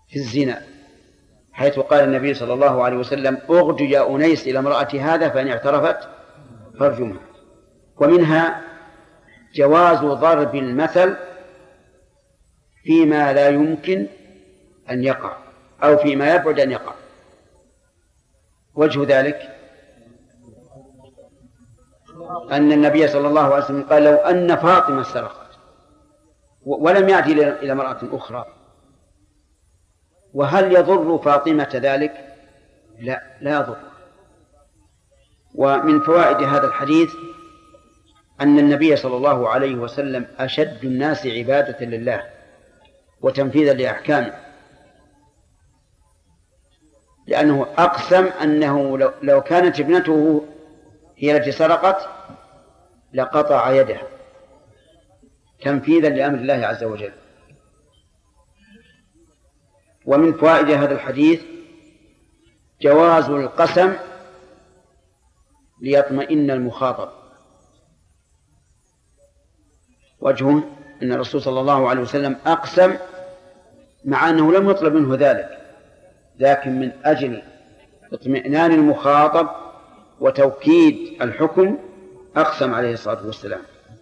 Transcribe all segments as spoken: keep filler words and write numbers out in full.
في الزنا، حيث قال النبي صلى الله عليه وسلم: اغد يا أنيس إلى امرأة هذا فإن اعترفت فارجمها. ومنها جواز ضرب المثل فيما لا يمكن أن يقع أو فيما يبعد أن يقع. وجه ذلك أن النبي صلى الله عليه وسلم قال: لو أن فاطمة سرقت ولم يأتي إلى امرأة أخرى، وهل يضر فاطمة ذلك؟ لا، لا يضر. ومن فوائد هذا الحديث أن النبي صلى الله عليه وسلم أشد الناس عبادة لله وتنفيذا لأحكامه، لأنه أقسم أنه لو كانت ابنته هي التي سرقت لقطع يدها تنفيذا لأمر الله عز وجل. ومن فوائد هذا الحديث جواز القسم ليطمئن المخاطب. وجهه أن الرسول صلى الله عليه وسلم أقسم مع أنه لم يطلب منه ذلك، لكن من أجل اطمئنان المخاطب وتوكيد الحكم أقسم عليه الصلاة والسلام.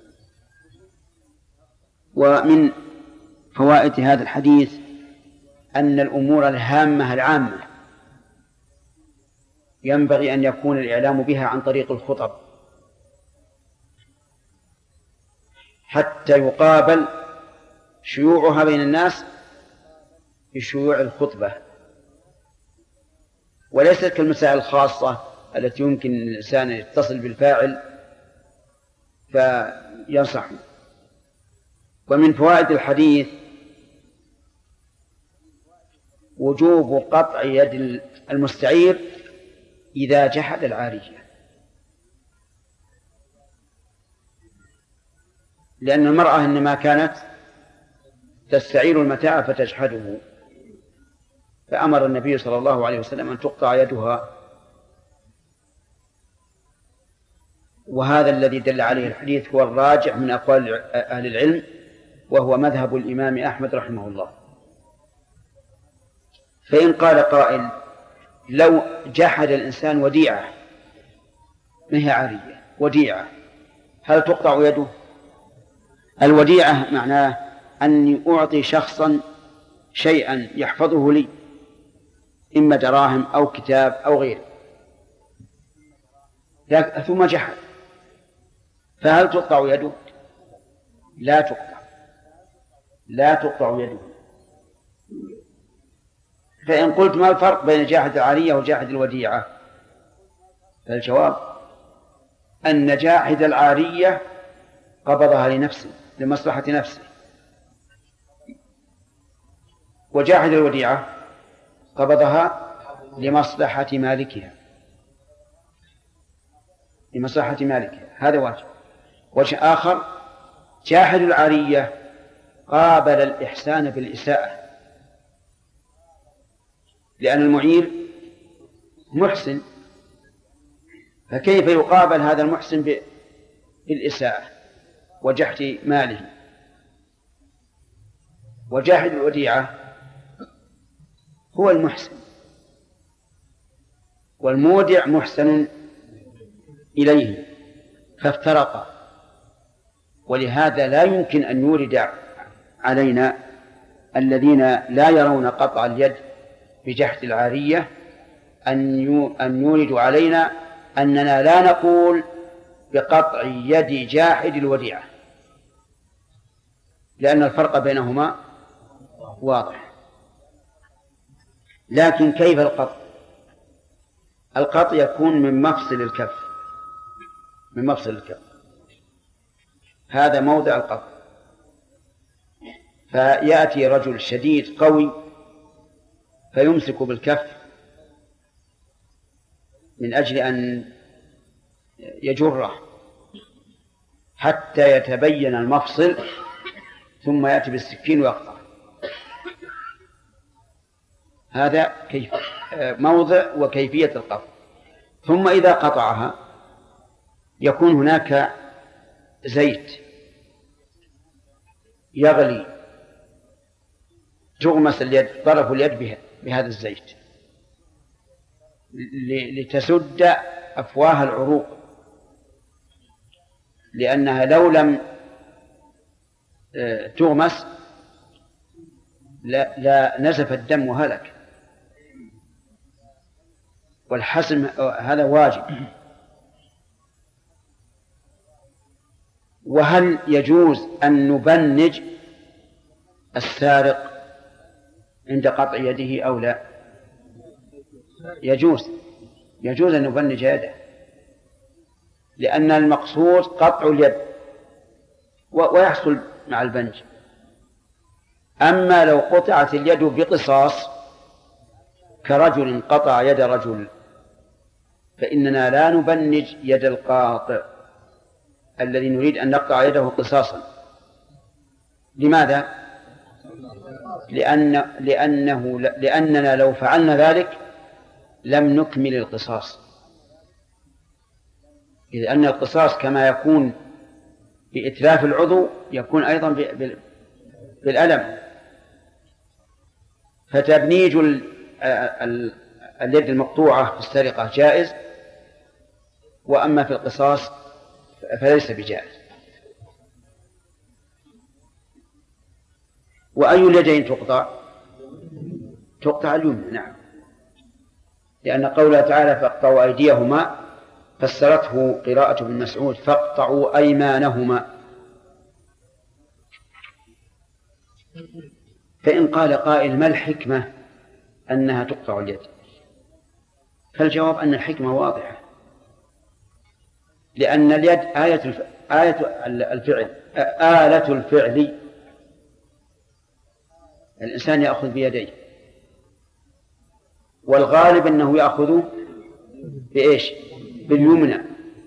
ومن فوائد هذا الحديث أن الأمور الهامة العامة ينبغي أن يكون الإعلام بها عن طريق الخطب، حتى يقابل شيوعها بين الناس بشيوع الخطبة، وليست كالمسائل الخاصة التي يمكن الإنسان يتصل بالفاعل فينصح. ومن فوائد الحديث وجوب قطع يد المستعير إذا جحد العارية، لأن المرأة إنما كانت تستعير المتاع فتجحده، فأمر النبي صلى الله عليه وسلم أن تقطع يدها. وهذا الذي دل عليه الحديث هو الراجح من أقوال أهل العلم، وهو مذهب الإمام أحمد رحمه الله. فإن قال قائل: لو جحد الإنسان وديعة، ما هي عارية، وديعة، هل تقطع يده؟ الوديعة معناه أني أعطي شخصا شيئا يحفظه لي، إما دراهم أو كتاب أو غيره، ثم جحد، فهل تقطع يده؟ لا تقطع، لا تقطع يده. فإن قلت: ما الفرق بين جاحد العارية وجاحد الوديعة؟ فالجواب أن جاحد العارية قبضها لنفسه لمصلحة نفسه، وجاحد الوديعة قبضها لمصلحة مالكها، لمصلحة مالكها. هذا وجه. وجه آخر: جاحد العارية قابل الإحسان بالإساءة، لأن المعير محسن، فكيف يقابل هذا المحسن بالإساءة وجحد ماله؟ وجاحد الوديعة هو المحسن، والمودع محسن إليه، فافترقا. ولهذا لا يمكن أن يورد علينا الذين لا يرون قطع اليد بجحد العارية أن يوردوا علينا أننا لا نقول بقطع يد جاحد الوديعة، لأن الفرق بينهما واضح. لكن كيف القطع؟ القطع يكون من مفصل الكف، من مفصل الكف، هذا موضع القطع. فيأتي رجل شديد قوي فيمسك بالكف من أجل أن يجره حتى يتبين المفصل، ثم يأتي بالسكين ويقطع. هذا كيف موضع وكيفية القطع. ثم إذا قطعها يكون هناك زيت يغلي تغمس اليد طرف اليد بهذا الزيت لتسد أفواه العروق، لأنها لو لم تغمس لا, لا نزف الدم وهلك، والحسم هذا واجب. وهل يجوز أن نبنج السارق عند قطع يده أو لا؟ يجوز يجوز أن نبنج يده، لأن المقصود قطع اليد ويحصل مع البنج. أما لو قطعت اليد بقصاص كرجل قطع يد رجل فإننا لا نبنج يد القاطع الذي نريد أن نقطع يده قصاصا. لماذا؟ لأن لأنه لأننا لو فعلنا ذلك لم نكمل القصاص، إذ أن القصاص كما يكون بإتلاف العضو يكون أيضا بالألم. فتبنيج اليد المقطوعة في السرقة جائز، وأما في القصاص فليس بجائز. وأي اليدين تقطع؟ تقطع اليمنى، نعم، لأن قوله تعالى فاقطعوا أيديهما فسرته قراءة ابن مسعود فاقطعوا أيمانهما. فإن قال قائل ما الحكمة أنها تقطع اليد؟ فالجواب أن الحكمة واضحة، لأن اليد آية الف... آية الفعل آلة الفعل، الإنسان يأخذ بيديه، والغالب أنه يأخذ بإيش؟ باليمنى.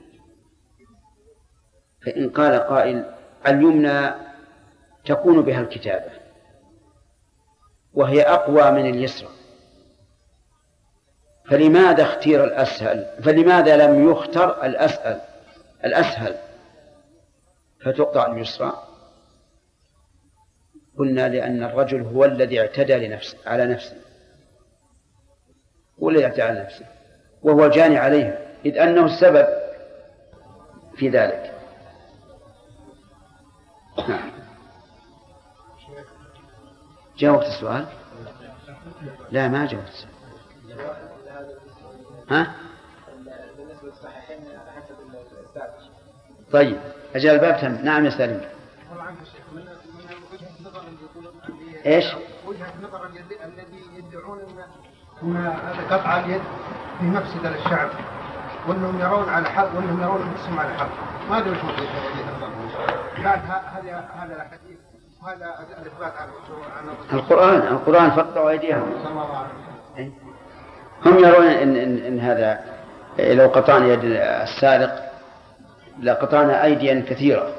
فإن قال قائل اليمنى تكون بها الكتابة وهي أقوى من اليسرى، فلماذا اختير الأسهل؟ فلماذا لم يختر الأسهل الأسهل فتقطع اليسرى؟ قلنا لأن الرجل هو الذي اعتدى لنفسه على نفسه، هو الذي اعتدى على نفسه وهو جاني عليه، إذ أنه السبب في ذلك. نعم. جاوبت السؤال؟ لا ما جاوبت السؤال. ها؟ طيب أجل الباب تم. نعم يا سليم. ايش؟ وجهة نظر الذي يدعون ان هذا قطع اليد في مفسدة للشعب، وانهم يرون على حق وانهم يرون انفسهم على حق. ما ادري وش بعد هذا هذا الحديث وهذا الاثبات على القرآن. القرآن فقطعوا أيديهم. هم يرون إن, إن, إن هذا لو قطعنا يد السارق لقطعنا أيديا كثيرة،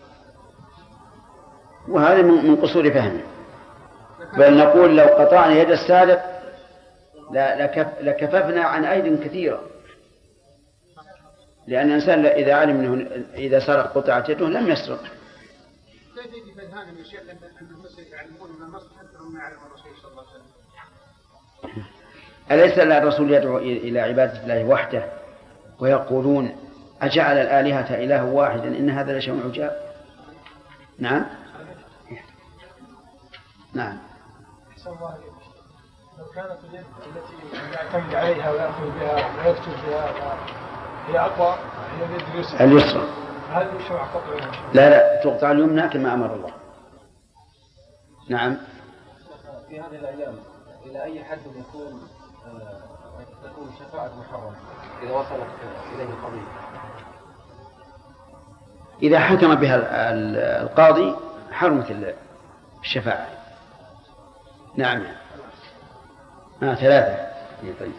وهذا من قصور فهمه. بل نقول لو قطعنا يد السارق لكففنا عن أيد كثيرة، لأن الإنسان إذا علم أنه إذا سرق قطعت يده لم يسرق. أليس الرسول يدعو إلى عبادة الله وحده ويقولون أجعل الآلهة إله واحدا إن هذا لشيء عجاب؟ نعم نعم. لو كانت اليد التي يعتمد عليها ويأخذ بها ويكتب بها هي أقوى هي اليد اليسرى اليسرى، هل يشرع قطعها؟ لا لا تقطع اليمنى كما أمر الله. نعم. في هذه الأيام إلى أي حد يكون تكون شفاعة محرمة إذا وصلت إليه القضية؟ إذا حكم بها القاضي حرمت الشفاعة. نعم. آه ثلاثة. طيب.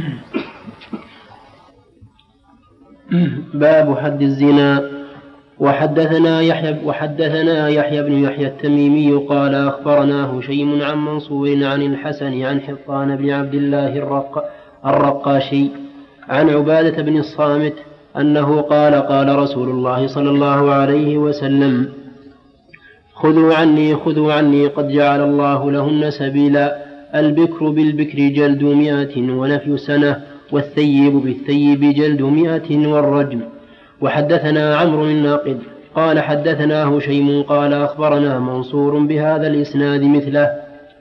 باب حد الزنا. وحدثنا يحيى وحدثنا يحيى بن يحيى التميمي قال أخبرنا هشيم عن منصور عن الحسن عن حطان بن عبد الله الرق الرقاشي عن عبادة بن الصامت أنه قال قال رسول الله صلى الله عليه وسلم خذوا عني خذوا عني قد جعل الله لهن سبيلا. البكر بالبكر جلد مئة ونفي سنة، والثيب بالثيب جلد مئة والرجم. وحدثنا عمرو الناقد قال حدثنا هشيم قال أخبرنا منصور بهذا الإسناد مثله.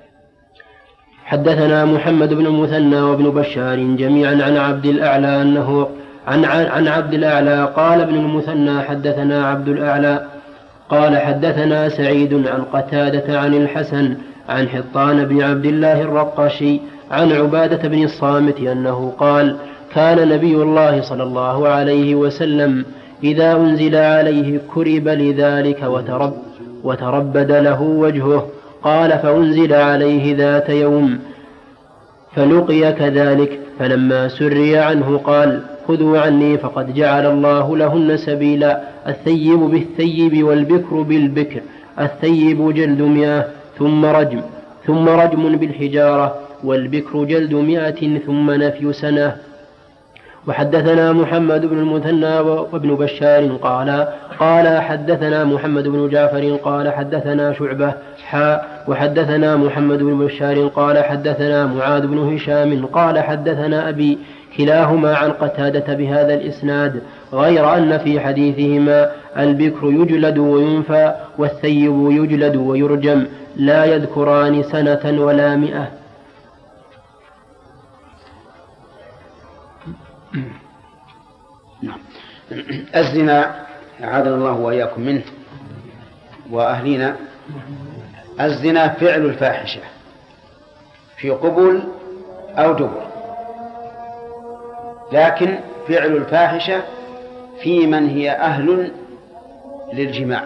حدثنا محمد بن المثنى وابن بشار جميعا عن عبد الأعلى أنه عن, عن عبد الأعلى قال ابن المثنى حدثنا عبد الأعلى قال حدثنا سعيد عن قتادة عن الحسن عن حطان بن عبد الله الرقاشي عن عبادة بن الصامت أنه قال كان نبي الله صلى الله عليه وسلم إذا أنزل عليه كرب لذلك وترب وتربد له وجهه. قال فأنزل عليه ذات يوم فلقي كذلك، فلما سري عنه قال خذوا عني فقد جعل الله لهن سبيلا. الثيب بالثيب والبكر بالبكر، الثيب جلد مئة ثم رجم ثم رجم بالحجارة، والبكر جلد مئة ثم نفي سنة. وحدثنا محمد بن المثنى وابن بشار قال قال حدثنا محمد بن جعفر قال حدثنا شعبة حاء وحدثنا محمد بن بشار قال حدثنا معاذ بن هشام قال حدثنا أبي كلاهما عن قتادة بهذا الإسناد، غير أن في حديثهما البكر يجلد وينفى والثيب يجلد ويرجم، لا يذكران سنة ولا مئة. الزنا أعاذنا الله وإياكم منه وأهلنا. الزنا فعل الفاحشة في قبل أو دبر، لكن فعل الفاحشة في من هي أهل للجماع،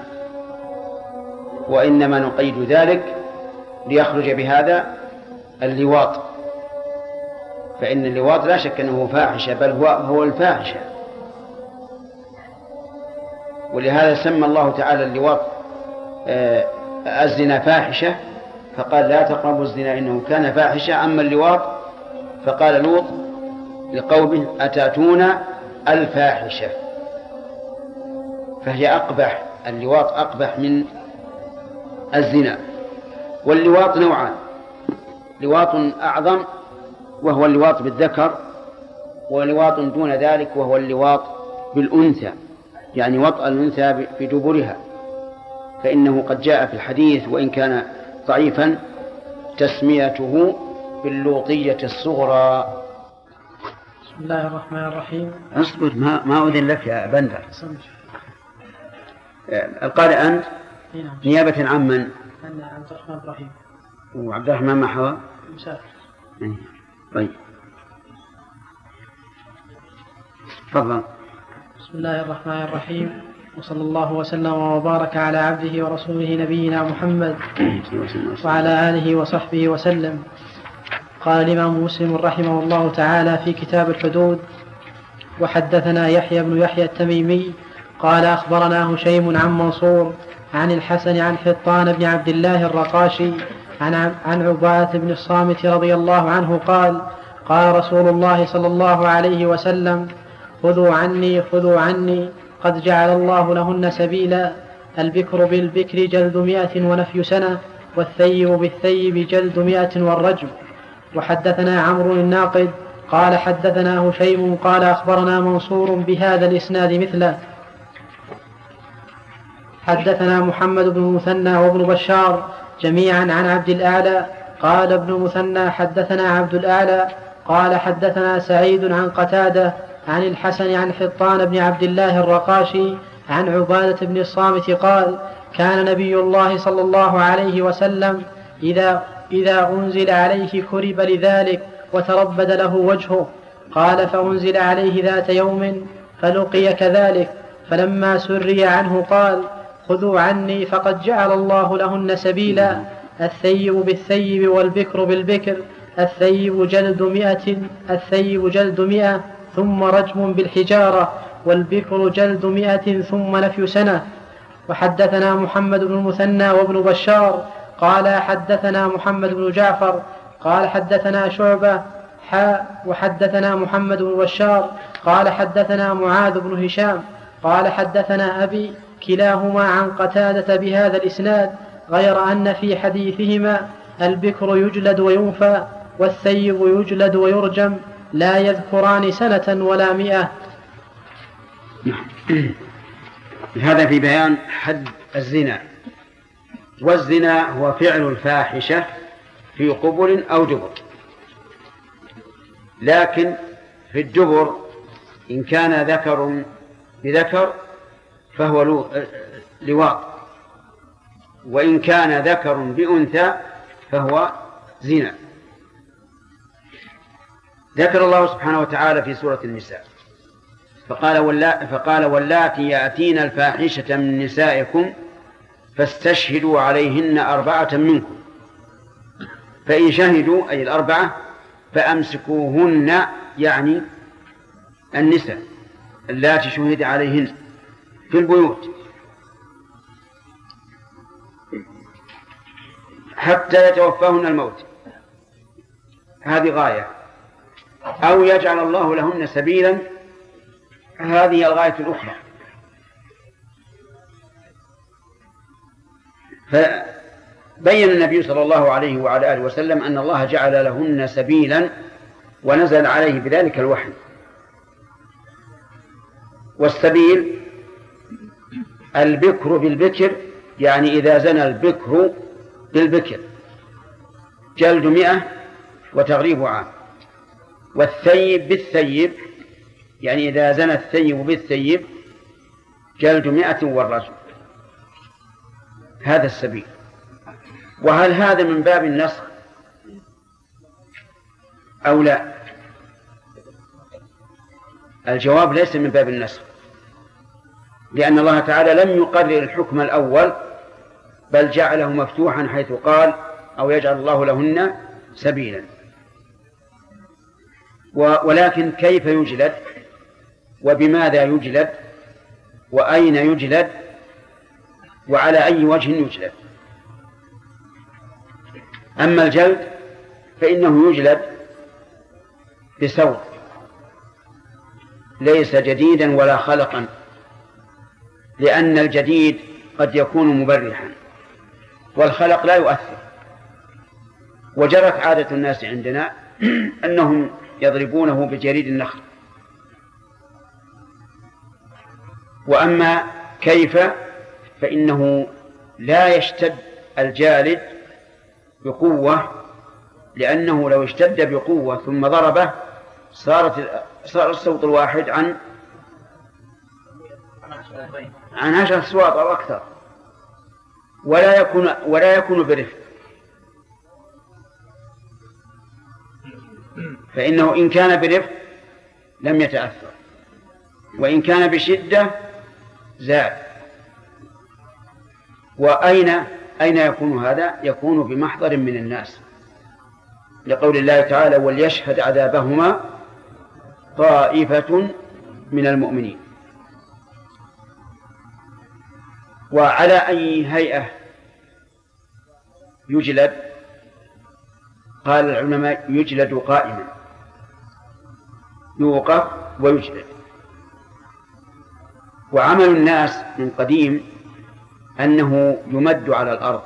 وإنما نقيد ذلك ليخرج بهذا اللواط، فإن اللواط لا شك أنه فاحشة بل هو هو الفاحشة، ولهذا سمى الله تعالى اللواط آه الزنا فاحشة، فقال لا تقربوا الزنا إنه كان فاحشة. أما اللواط فقال لوط لقومه أتاتون الفاحشة، فهي أقبح، اللواط أقبح من الزنا. واللواط نوعان، لواط أعظم وهو اللواط بالذكر، ولواط دون ذلك وهو اللواط بالأنثى، يعني وطأ الأنثى في دبرها، فإنه قد جاء في الحديث وإن كان ضعيفا تسميته باللوطية الصغرى. بسم الله الرحمن الرحيم. اصبر ما ما أذن لك يا بندر. القارئ أنت نيابة عن من؟ أنا عبد الرحمن إبراهيم. وعبد الرحمن محوى مسافر. طيب تفضل. بسم الله الرحمن الرحيم، وصلى الله وسلم وبارك على عبده ورسوله نبينا محمد وعلى آله وصحبه وسلم. قال الإمام مسلم رحمه الله تعالى في كتاب الحدود: وحدثنا يحيى بن يحيى التميمي قال أخبرنا هشيم عن منصور عن الحسن عن حطان بن عبد الله الرقاشي عن عن عبادة بن الصامت رضي الله عنه قال: قال رسول الله صلى الله عليه وسلم: خذوا عني خذوا عني قد جعل الله لهن سبيلا. البكر بالبكر جلد مئة ونفي سنة، والثيب بالثيب جلد مئة والرجم. وحدثنا عمرو الناقد قال حدثنا هشيم قال أخبرنا منصور بهذا الإسناد مثله. حدثنا محمد بن المثنى وابن بشار جميعا عن عبد الأعلى قال ابن المثنى حدثنا عبد الأعلى قال حدثنا سعيد عن قتادة عن الحسن عن حطان بن عبد الله الرقاشي عن عبادة بن الصامت قال: كان نبي الله صلى الله عليه وسلم إذا, إذا أنزل عليه كرب لذلك وتربد له وجهه. قال: فأنزل عليه ذات يوم فلقي كذلك، فلما سري عنه قال: خذوا عني فقد جعل الله لهن سبيلا. الثيب بالثيب والبكر بالبكر، الثيب جلد مئة الثيب جلد مئة ثم رجم بالحجارة، والبكر جلد مئة ثم نفي سنة. وحدثنا محمد بن المثنى وابن بشار قال حدثنا محمد بن جعفر قال حدثنا شعبة حاء وحدثنا محمد بن بشار قال حدثنا معاذ بن هشام قال حدثنا أبي كلاهما عن قتادة بهذا الإسناد، غير أن في حديثهما البكر يجلد وينفى والثيب يجلد ويرجم، لا يذكران سنة ولا مئة. هذا في بيان حد الزنا. والزنا هو فعل الفاحشة في قبل أو دبر، لكن في الدبر إن كان ذكر بذكر فهو لواط، وإن كان ذكر بأنثى فهو زنا. ذكر الله سبحانه وتعالى في سورة النساء فقال واللا فقال واللاتي يأتين الفاحشة من نسائكم فاستشهدوا عليهن أربعة منكم، فإن شهدوا أي الأربعة فأمسكوهن، يعني النساء اللاتي شهد عليهن في البيوت حتى يتوفاهن الموت، هذه غاية، أو يجعل الله لهن سبيلا، هذه الغاية الأخرى. فبين النبي صلى الله عليه وعلى آله وسلم أن الله جعل لهن سبيلا ونزل عليه بذلك الوحي. والسبيل البكر بالبكر، يعني إذا زنى البكر بالبكر جلد مئة وتغريب عام، والثيب بالثيب، يعني إذا زنى الثيب بالثيب جلد مئة والرجم. هذا السبيل. وهل هذا من باب النسخ أو لا؟ الجواب ليس من باب النسخ، لأن الله تعالى لم يقرر الحكم الأول بل جعله مفتوحا حيث قال أو يجعل الله لهن سبيلا. ولكن كيف يجلد وبماذا يجلد وأين يجلد وعلى أي وجه يجلد؟ أما الجلد فإنه يجلد بسوط ليس جديدا ولا خلقا، لأن الجديد قد يكون مبرحا والخلق لا يؤثر. وجرت عادة الناس عندنا أنهم يضربونه بجريد النخل. وأما كيف فإنه لا يشتد الجالد بقوة، لأنه لو اشتد بقوة ثم ضربه صارت صار الصوت الواحد عن عن عشر أصوات أو أكثر، ولا يكون ولا يكون برفق. فإنه إن كان برفق لم يتأثر، وإن كان بشدة زاد. وأين أين يكون هذا؟ يكون بمحضر من الناس، لقول الله تعالى وليشهد عذابهما طائفة من المؤمنين. وعلى أي هيئة يجلد؟ قال العلماء يجلد قائما، يوقف ويجلد. وعمل الناس من قديم أنه يمد على الأرض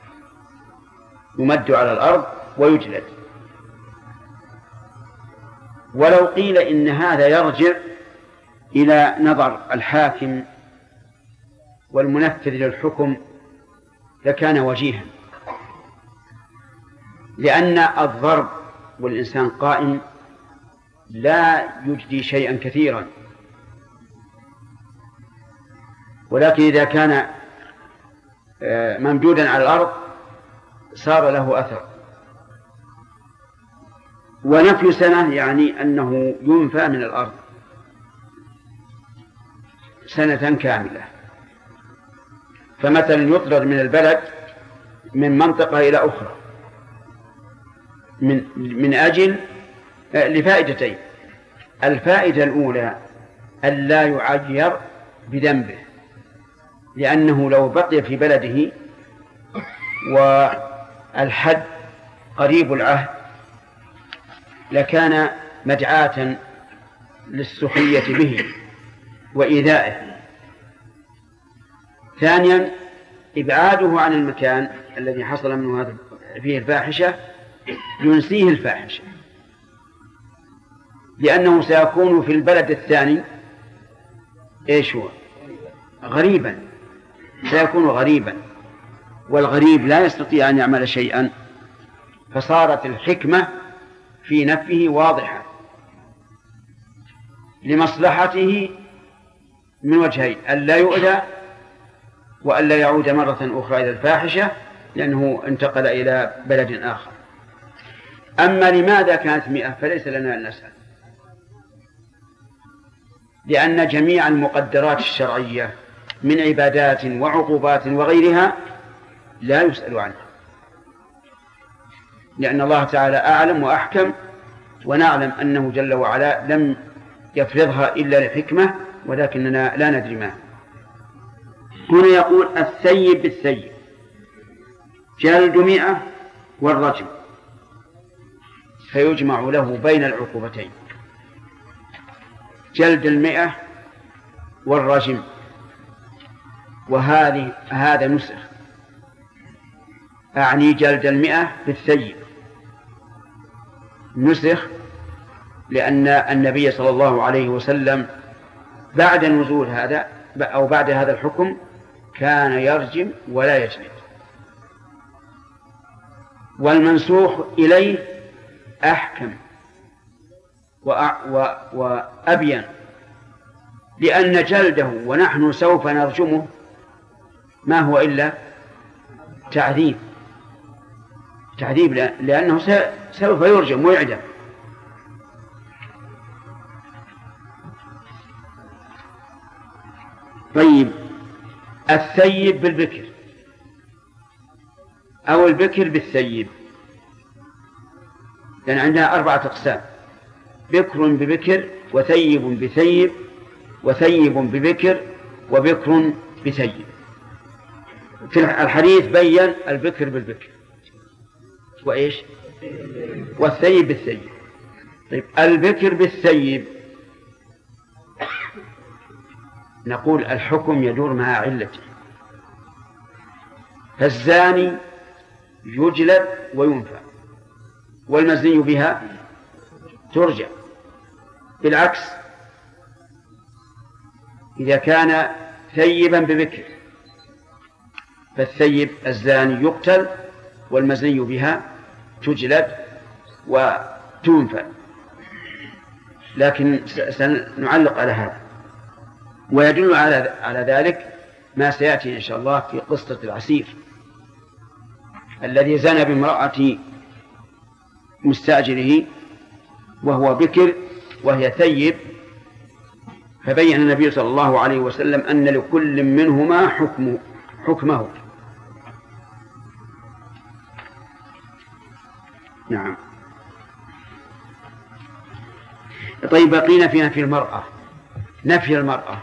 يمد على الأرض ويجلد. ولو قيل إن هذا يرجع إلى نظر الحاكم والمنفذ للحكم لكان وجيها، لأن الضرب والإنسان قائم لا يجدي شيئا كثيرا، ولكن إذا كان ممدودا على الأرض صار له أثر. ونفي سنة يعني أنه ينفى من الأرض سنة كاملة. فمثلا يطرد من البلد من منطقة إلى أخرى من من أجل لفائدتين: الفائدة الأولى ألا يعير بذنبه، لأنه لو بقي في بلده والحد قريب العهد لكان مدعاة للسخرية به وإيذائه. ثانيا إبعاده عن المكان الذي حصل منه هذا فيه الفاحشة ينسيه الفاحشة، لأنه سيكون في البلد الثاني إيش هو؟ غريبا، سيكون غريبا، والغريب لا يستطيع أن يعمل شيئا، فصارت الحكمة في نفيه واضحة لمصلحته من وجهين: ألا يؤذى وألا يعود مرة أخرى إلى الفاحشة لأنه انتقل إلى بلد آخر. أما لماذا كانت مئة فليس لنا أن نسأل، لأن جميع المقدرات الشرعية من عبادات وعقوبات وغيرها لا يسأل عنها، لأن الله تعالى أعلم وأحكم، ونعلم أنه جل وعلا لم يفرضها إلا لحكمة، ولكننا لا ندري ما. هنا يقول الثيب بالثيب جلد مئة والرجم، فيجمع له بين العقوبتين، جلد المئة والرجم، وهذه هذا نسخ، أعني جلد المئة بالثيب نسخ، لأن النبي صلى الله عليه وسلم بعد نزول هذا أو بعد هذا الحكم كان يرجم ولا يجلد. والمنسوخ إليه أحكم وأبين، لأن جلده ونحن سوف نرجمه ما هو إلا تعذيب تعذيب لأنه سوف يرجم ويعدم. طيب الثيب بالبكر أو البكر بالثيب، لأن عندنا أربعة أقسام: بكر ببكر، وثيب بثيب، وثيب ببكر، وبكر بثيب. في الحديث بيّن البكر بالبكر وإيش؟ والثيب بالثيب. طيب البكر بالثيب نقول الحكم يدور مع علته، فالزاني يجلد وينفى، والمزني بها ترجع. بالعكس إذا كان ثيبا ببكر فالثيب الزاني يقتل والمزني بها تجلد وتنفى. لكن سنعلق على هذا، ويدل على على ذلك ما سيأتي إن شاء الله في قصة العسير الذي زنى بامرأة مستأجره وهو بكر وهي ثيب، فبين النبي صلى الله عليه وسلم أن لكل منهما حكم حكمه. نعم. طيب بقينا فيها في المرأة، نفي المرأة،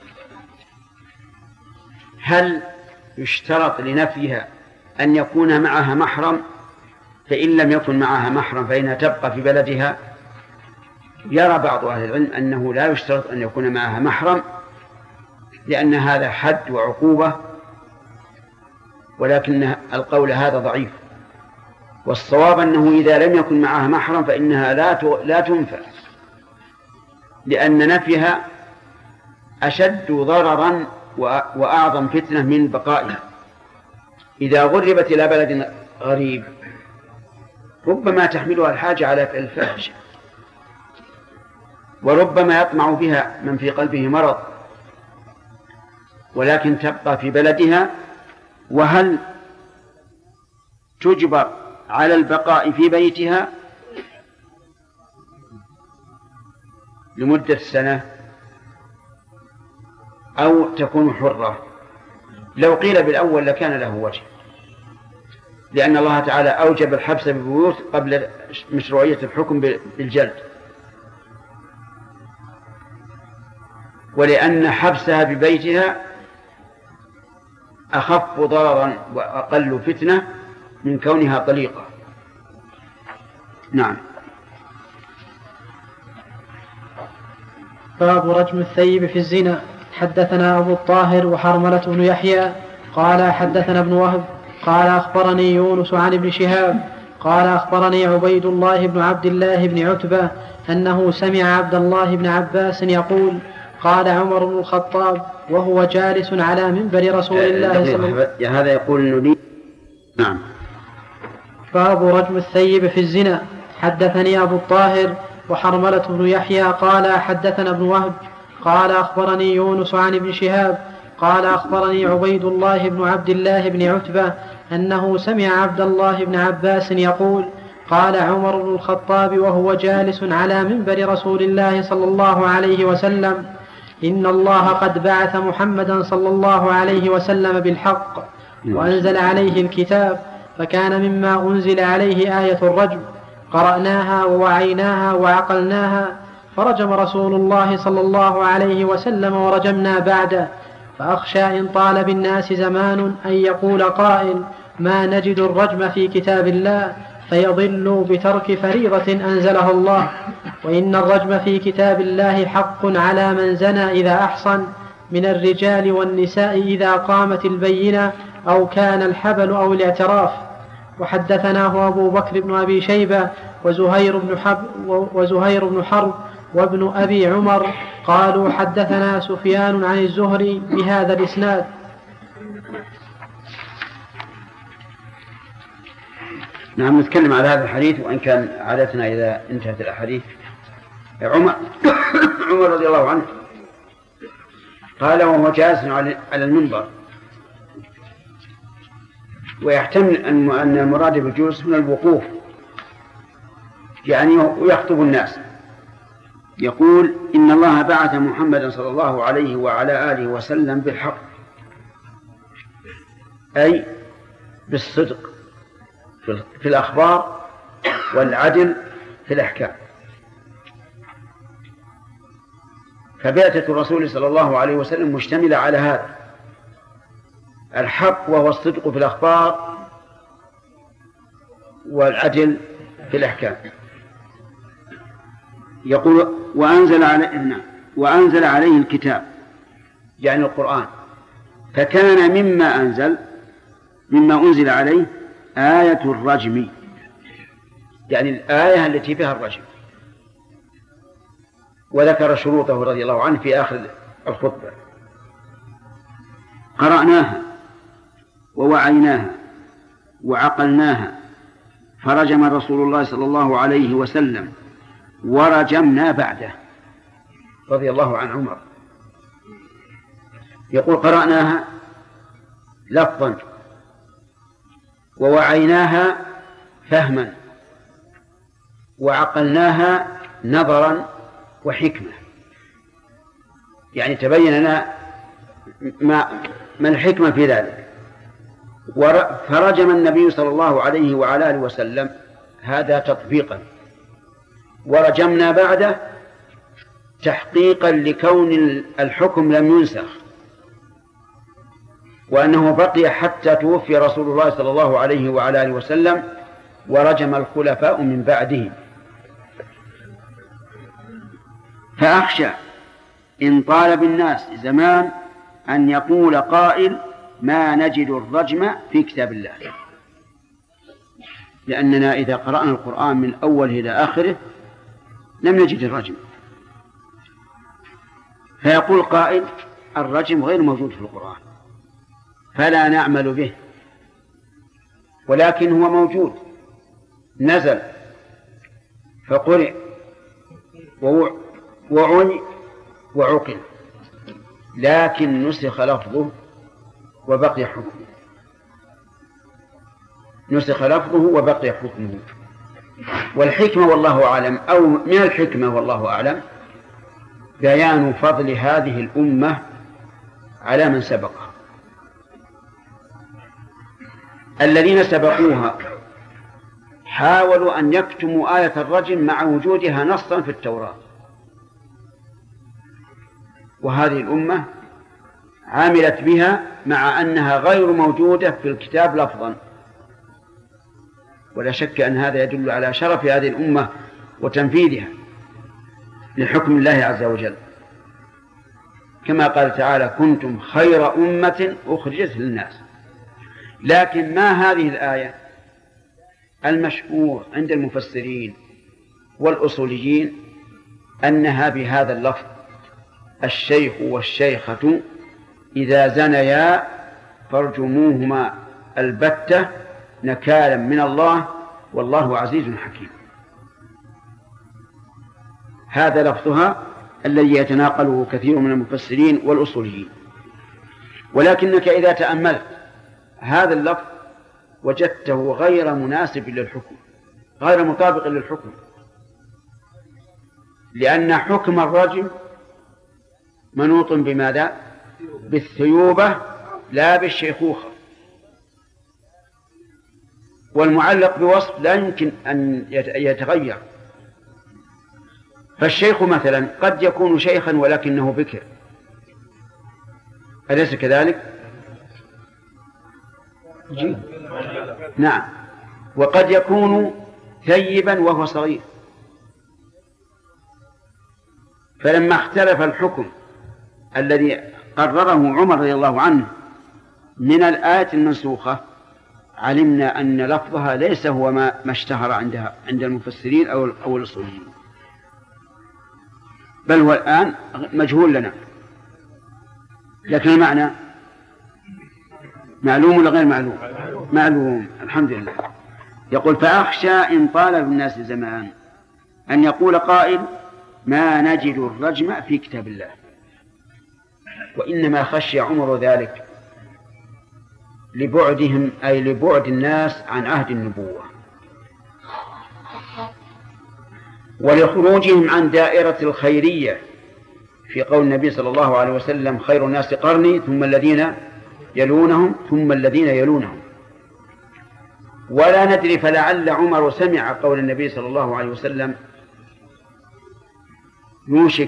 هل يشترط لنفيها أن يكون معها محرم؟ فإن لم يكن معها محرم فإنها تبقى في بلدها. يرى بعض أهل العلم أنه لا يشترط أن يكون معها محرم، لأن هذا حد وعقوبة، ولكن القول هذا ضعيف، والصواب أنه إذا لم يكن معها محرم فإنها لا لا تنفى، لأن نفيها أشد ضررا وأعظم فتنة من بقائها. إذا غربت إلى بلد غريب ربما تحملها الحاجة على الفاحشة، وربما يطمع بها من في قلبه مرض، ولكن تبقى في بلدها. وهل تجبر على البقاء في بيتها لمدة سنة أو تكون حرة؟ لو قيل بالأول لكان له وجه، لأن الله تعالى أوجب الحبس بالبيوت قبل مشروعية الحكم بالجلد، ولأن حبسها ببيتها أخف ضررا وأقل فتنة من كونها طليقة. نعم. باب رجم الثيب في الزنا. حدثنا أبو الطاهر وحرملة بن يحيى قال حدثنا ابن وهب قال أخبرني يونس عن ابن شهاب قال أخبرني عبيد الله بن عبد الله بن عتبة أنه سمع عبد الله بن عباس يقول قال عمر بن الخطاب وهو جالس على منبر رسول الله صلى الله عليه وسلم. هذا يقول إنه لي. نعم. باب رجم الثيب في الزنا. حدثني أبو الطاهر وحرملة بن يحيى قال حدثنا ابن وهب قال أخبرني يونس عن ابن شهاب قال أخبرني عبيد الله بن عبد الله بن عتبة أنه سمع عبد الله بن عباس يقول قال عمر بن الخطاب وهو جالس على منبر رسول الله صلى الله عليه وسلم إن الله قد بعث محمدا صلى الله عليه وسلم بالحق وأنزل عليه الكتاب فكان مما أنزل عليه آية الرجم قرأناها ووعيناها وعقلناها فرجم رسول الله صلى الله عليه وسلم ورجمنا بعده فأخشى إن طال بالناس زمان أن يقول قائل ما نجد الرجم في كتاب الله فيضلوا بترك فريضة أنزلها الله وإن الرجم في كتاب الله حق على من زنى إذا أحصن من الرجال والنساء إذا قامت البينة أو كان الحبل أو الاعتراف. وحدثناه أبو بكر بن أبي شيبة وزهير بن, حب وزهير بن حرب وابن أبي عمر قالوا حدثنا سفيان عن الزهري بهذا الإسناد. نعم. نتكلم على هذا الحديث وإن كان عادتنا إذا انتهت الأحاديث. عمر عمر رضي الله عنه قال وهو جالس على المنبر، ويحتمل أن المراد بالجلوس من الوقوف، يعني يخطب الناس، يقول إن الله بعث محمدا صلى الله عليه وعلى آله وسلم بالحق، أي بالصدق في الأخبار والعدل في الأحكام. فبعثة الرسول صلى الله عليه وسلم مشتملة على هذا الحق، وهو الصدق في الأخبار والعدل في الأحكام. يقول وأنزل عليه وأنزل عليه الكتاب، يعني القرآن، فكان مما أنزل مما أنزل عليه آية الرجم، يعني الآية التي فيها الرجم، وذكر شروطه رضي الله عنه في آخر الخطبة. قرأناها ووعيناها وعقلناها فرجم رسول الله صلى الله عليه وسلم ورجمنا بعده، رضي الله عن عمر. يقول قرأناها لفظا ووعيناها فهما وعقلناها نظرا وحكمة، يعني تبين لنا ما, ما الحكمة في ذلك. فرجم النبي صلى الله عليه وعلى آله وسلم، هذا تطبيقا، ورجمنا بعده تحقيقا لكون الحكم لم ينسخ، وأنه بقي حتى توفي رسول الله صلى الله عليه وعلى آله وسلم ورجم الخلفاء من بعده. فأخشى إن طال بالناس زمان أن يقول قائل ما نجد الرجم في كتاب الله، لأننا إذا قرأنا القرآن من أوله إلى آخره لم نجد الرجم، فيقول قائل الرجم غير موجود في القرآن فلا نعمل به، ولكن هو موجود، نزل فقرئ ووعي وعقل، لكن نسخ لفظه وبقي حكمه، نسخ لفظه وبقي حكمه. والحكمة والله أعلم، أو من الحكمة والله أعلم، بيان فضل هذه الأمة على من سبقها. الذين سبقوها حاولوا أن يكتموا آية الرجم مع وجودها نصا في التوراة، وهذه الأمة عاملت بها مع أنها غير موجودة في الكتاب لفظا، ولا شك أن هذا يدل على شرف هذه الأمة وتنفيذها لحكم الله عز وجل. كما قال تعالى كنتم خير أمة أخرجت للناس. لكن ما هذه الآية؟ المشهور عند المفسرين والأصوليين أنها بهذا اللفظ: الشيخ والشيخة إذا زنيا فارجموهما البتة نكالا من الله والله عزيز حكيم. هذا لفظها الذي يتناقله كثير من المفسرين والأصوليين. ولكنك إذا تأملت هذا اللفظ وجدته غير مناسب للحكم، غير مطابق للحكم، لأن حكم الرجم منوط بماذا؟ بالثيوبة لا بالشيخوخة، والمعلق بوصف لا يمكن أن يتغير. فالشيخ مثلا قد يكون شيخا ولكنه بكر، أليس كذلك؟ جي. نعم. وقد يكون ثيبا وهو صغير. فلما اختلف الحكم الذي قرره عمر رضي الله عنه من الآية المنسوخة علمنا أن لفظها ليس هو ما اشتهر عندها عند المفسرين أو أو الأصوليين، بل هو الآن مجهول لنا. لكن المعنى معلوم ولا غير معلوم؟ معلوم، الحمد لله. يقول فأخشى إن طال بالناس زمان أن يقول قائل ما نجد الرجم في كتاب الله، وإنما خشي عمر ذلك لبعدهم أي لبعد الناس عن عهد النبوة ولخروجهم عن دائرة الخيرية في قول النبي صلى الله عليه وسلم خير الناس قرني ثم الذين يلونهم ثم الذين يلونهم. ولا ندري فلعل عمر سمع قول النبي صلى الله عليه وسلم يوشك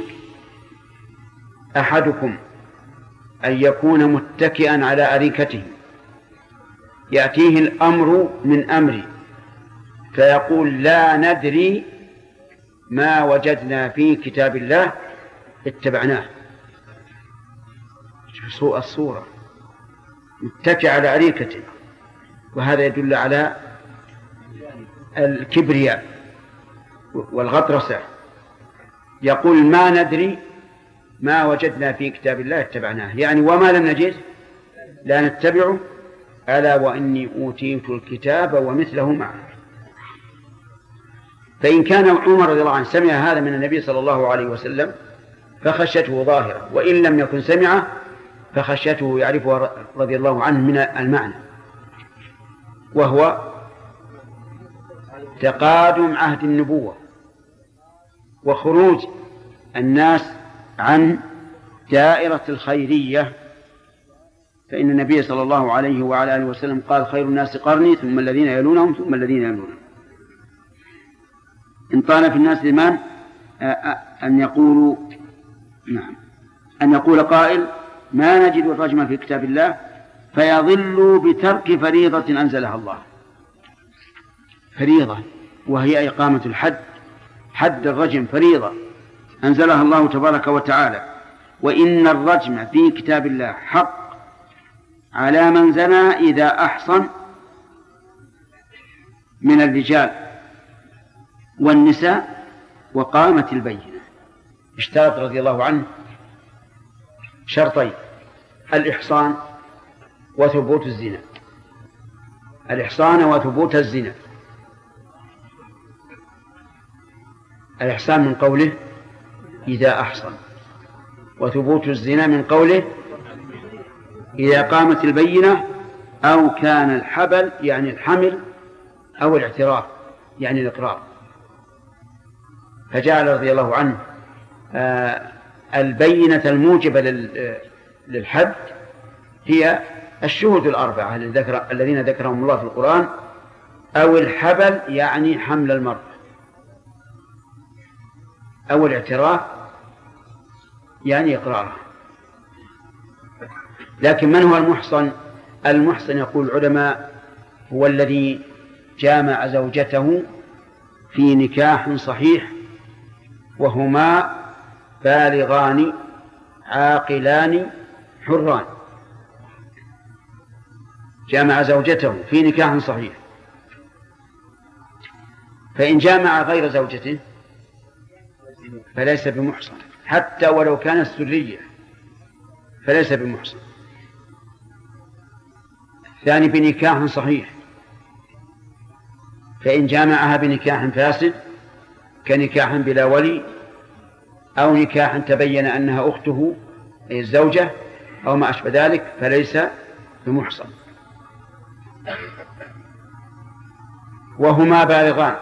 أحدكم أن يكون متكئا على أريكته يأتيه الأمر من أمري فيقول لا ندري ما وجدنا في كتاب الله اتبعناه. سوء الصورة، متكئ على أريكته، وهذا يدل على الكبرياء والغطرسة. يقول ما ندري ما وجدنا في كتاب الله اتبعناه، يعني وما لم نجد لا نتبعه، ألا وإني أوتيت الكتاب ومثله معه. فإن كان عمر رضي الله عنه سمع هذا من النبي صلى الله عليه وسلم فخشيته ظاهرة، وإن لم يكن سمعه فخشيته يعرفه رضي الله عنه من المعنى، وهو تقادم عهد النبوة وخروج الناس عن دائرة الخيرية. فإن النبي صلى الله عليه وعلى آله وسلم قال خير الناس قرني ثم الذين يلونهم ثم الذين يلونهم. إن طال في الناس زمان أن يقولوا نعم أن يقول قائل ما نجد الرجم في كتاب الله فيضل بترك فريضة أنزلها الله. فريضة وهي إقامة الحد، حد الرجم فريضة أنزلها الله تبارك وتعالى. وإن الرجم في كتاب الله حق على من زنى إذا أحصن من الرجال والنساء وقامت البينة. اشترط رضي الله عنه شرطين: الإحصان وثبوت الزنا. الإحصان وثبوت الزنا. الإحصان من قوله إذا أحصن، وثبوت الزنا من قوله إذا قامت البينة أو كان الحبل يعني الحمل أو الاعتراف يعني الإقرار. فجعل رضي الله عنه آه البينة الموجبة للحد هي الشهود الأربعة الذين ذكرهم الله في القرآن، أو الحبل يعني حمل المرأة، أو الاعتراف يعني إقرارها. لكن من هو المحصن؟ المحصن يقول العلماء هو الذي جامع زوجته في نكاح صحيح وهما بالغان عاقلان حران، جامع زوجته في نكاح صحيح، فإن جامع غير زوجته فليس بمحصن حتى ولو كانت سرية، فليس بمحصن. الثاني بنكاح صحيح، فإن جامعها بنكاح فاسد كنكاح بلا ولي أو نكاح تبين أنها أخته أي الزوجة أو ما أشبه ذلك فليس بمحصن. وهما بالغان،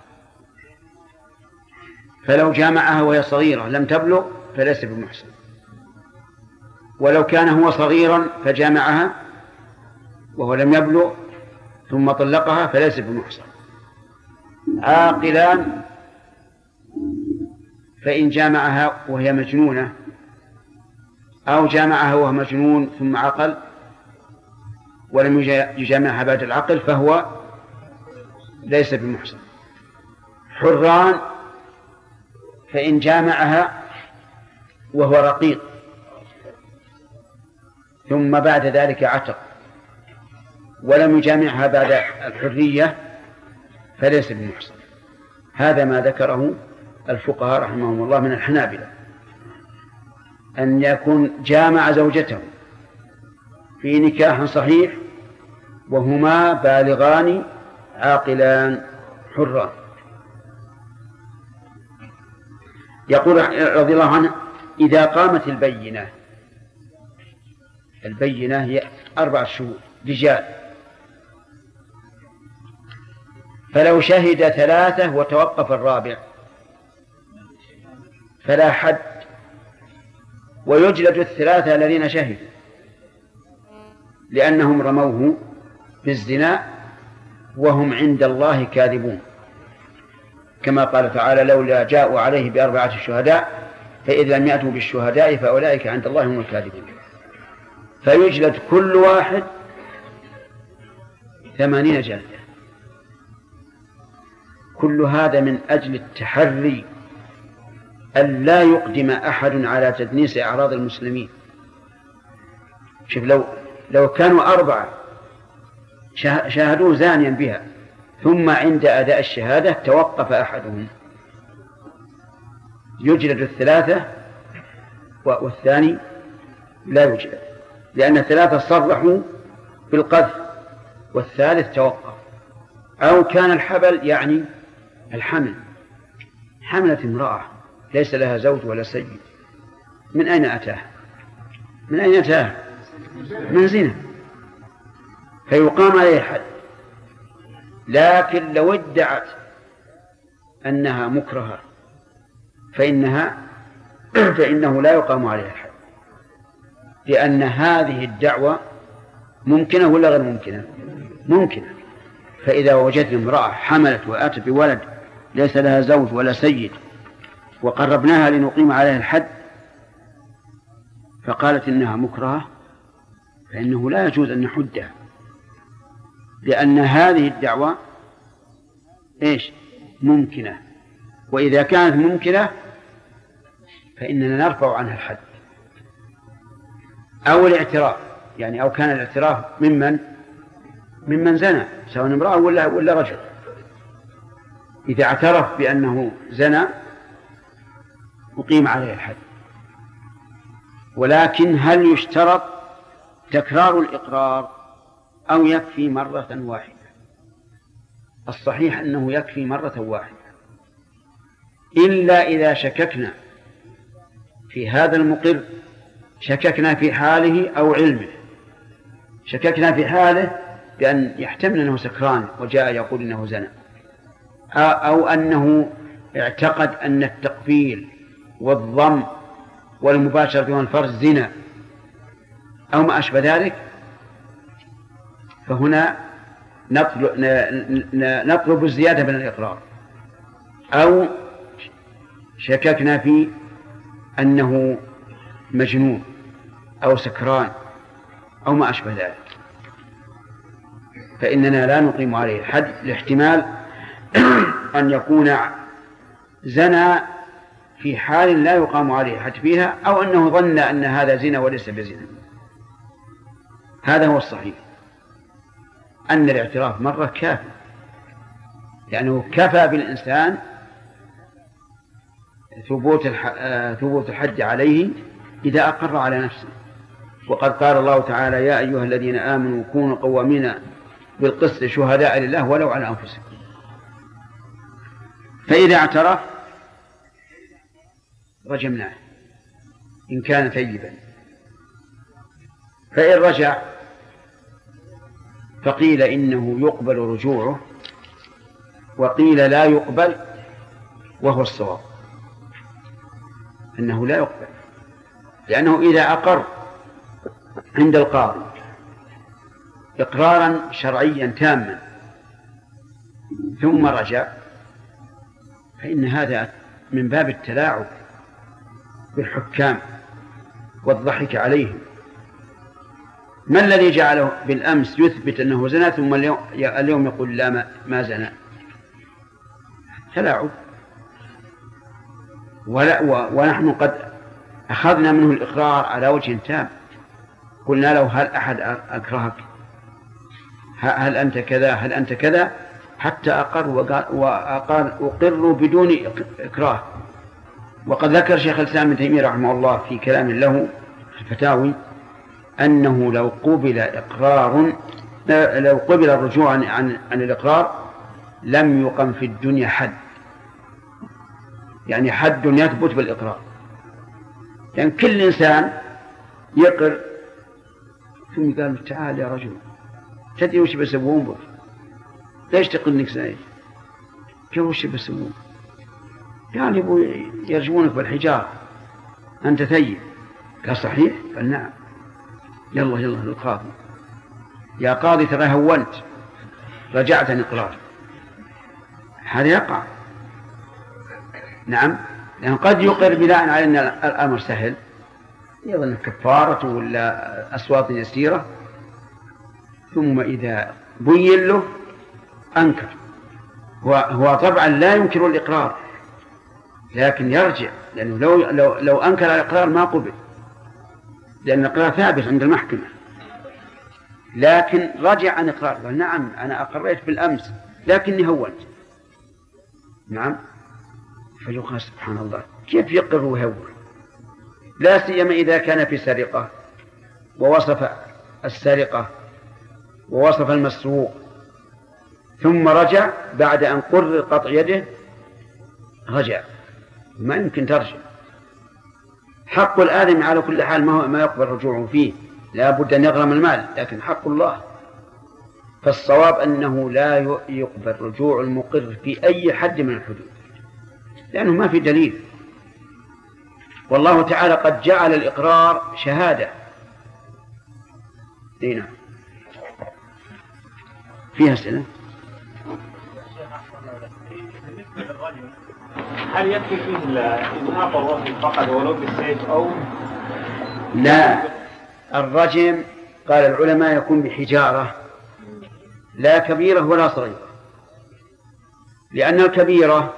فلو جامعها وهي صغيرة لم تبلغ فليس بمحصن، ولو كان هو صغيرا فجامعها وهو لم يبلغ ثم طلقها فليس بمحصن. عاقلان، فإن جامعها وهي مجنونة أو جامعها وهو مجنون ثم عقل ولم يجامعها بعد العقل فهو ليس بمحصن. حران، فإن جامعها وهو رقيق ثم بعد ذلك عتق ولم يجامعها بعد الحرية فليس بمحصن. هذا ما ذكره الفقهاء رحمهم الله من الحنابلة، أن يكون جامع زوجته في نكاح صحيح وهما بالغان عاقلان حران. يقول رضي الله عنه: إذا قامت البينة، البينة هي أربعة شهود رجال، فلو شهد ثلاثة وتوقف الرابع فلا حد، ويجلد الثلاثة الذين شهدوا لأنهم رموه بالزنا وهم عند الله كاذبون، كما قال تعالى: لولا جاءوا عليه بأربعة شهداء فإذا لم يأتوا بالشهداء فأولئك عند الله هم الكاذبون. فيجلد كل واحد ثمانين جلدة. كل هذا من أجل التحري أن لا يقدم أحد على تدنيس أعراض المسلمين. شوف، لو لو كانوا أربعة شاهدوه زانيا بها ثم عند أداء الشهادة توقف أحدهم يجلد الثلاثة والثاني لا يجلد، لأن الثلاثة صرحوا بالقذف والثالث توقف. أو كان الحبل يعني الحمل، حملت امرأة ليس لها زوج ولا سيد، من أين أتاه؟ من أين أتاه؟ من زنا، فيقام عليه الحد. لكن لو ادعت أنها مكرهة فإنها فإنه لا يقام عليها الحد، لأن هذه الدعوة ممكنة ولا غير ممكنة؟ ممكنة. فإذا وجدنا امرأة حملت وآتت بولد ليس لها زوج ولا سيد وقربناها لنقيم عليها الحد فقالت إنها مكرهة فإنه لا يجوز أن نحدها، لأن هذه الدعوة إيش؟ ممكنة، وإذا كانت ممكنة فإننا نرفع عنها الحد. أو الاعتراف، يعني أو كان الاعتراف ممن ممن زنى سواء امرأة ولا ولا رجل، إذا اعترف بأنه زنى أقيم عليه الحد. ولكن هل يشترط تكرار الإقرار أو يكفي مرة واحدة؟ الصحيح أنه يكفي مرة واحدة، إلا إذا شككنا في هذا المقر، شككنا في حاله أو علمه. شككنا في حاله بأن يحتمل أنه سكران وجاء يقول إنه زنى، أو أنه اعتقد أن التقبيل والضم والمباشرة والفرج زنا أو ما أشبه ذلك، فهنا نطلب, نطلب الزيادة من الإقرار. أو شككنا في أنه مجنون أو سكران أو ما أشبه ذلك، فإننا لا نقيم عليه الحد لاحتمال أن يكون زنى في حال لا يقام عليه حد فيها، أو أنه ظن أن هذا زنا وليس بزنا. هذا هو الصحيح، أن الاعتراف مرة كافي، لأنه كفى بالإنسان ثبوت ثبوت الحد عليه إذا أقر على نفسه. وقد قال الله تعالى: يا أيها الذين آمنوا كونوا قوامين بالقسط شهداء لله ولو على أنفسكم. فإذا اعترف رجمناه إن كان ثيبا، فإن رجع فقيل إنه يقبل رجوعه، وقيل لا يقبل، وهو الصواب أنه لا يقبل، لأنه إذا أقر عند القاضي إقرارا شرعيا تاما ثم رجع، فإن هذا من باب التلاعب بالحكام والضحك عليهم. ما الذي جعله بالأمس يثبت أنه زنا ثم اليوم يقول لا ما زنا؟ تلاعب. ونحن قد أخذنا منه الإقرار على وجه تام، قلنا له: هل أحد أكرهك؟ هل أنت كذا؟ هل أنت كذا؟ حتى أقر وقال أقر بدون إكراه. وقد ذكر شيخ الإسلام ابن تيمية رحمه الله في كلام له في الفتاوي أنه لو قبل إقرار لو قبل الرجوع عن, عن, عن الإقرار لم يقم في الدنيا حد، يعني حد يثبت بالإقرار. يعني كل إنسان يقر ثم قال: تعال يا رجل، تدري وش بيسوون بك؟ ليش تقول زايد؟ كيف وش بيسوون؟ قال: يبغوا يرجمونك بالحجارة، أنت ثيب. قال: صحيح؟ قال: نعم. يلا يلا للقاضي: يا قاضي ترى هونت، رجعت عن إقرار. هذا يقع. نعم، لأنه قد يقر بناء على أن الأمر سهل، يظن كفارة ولا أصوات يسيرة، ثم إذا بين له أنكر. هو طبعا لا ينكر الإقرار، لكن يرجع، لأنه لو, لو, لو أنكر الإقرار ما قبل، لأن الإقرار ثابت عند المحكمة. لكن رجع عن إقرار، قال: نعم أنا أقريت بالأمس لكني هونت. نعم. فيقال: سبحان الله، كيف يقر ويهون؟ لا سيما إذا كان في سرقة ووصف السرقة ووصف المسروق ثم رجع بعد أن قرر قطع يده، رجع، ما يمكن ترجع. حق الآدم على كل حال ما, ما يقبل رجوعه فيه، لا بد أن يغرم المال، لكن حق الله. فالصواب أنه لا يقبل رجوع المقر في أي حد من الحدود، لأنه ما في دليل. والله تعالى قد جعل الإقرار شهادة. دينا فيها أسئلة. هل يكفي فيه إذهاب الرجل فقط ولو بالسيف أو لا؟ الرجم قال العلماء يكون بحجارة، لا كبيرة ولا صغيرة، لأن الكبيرة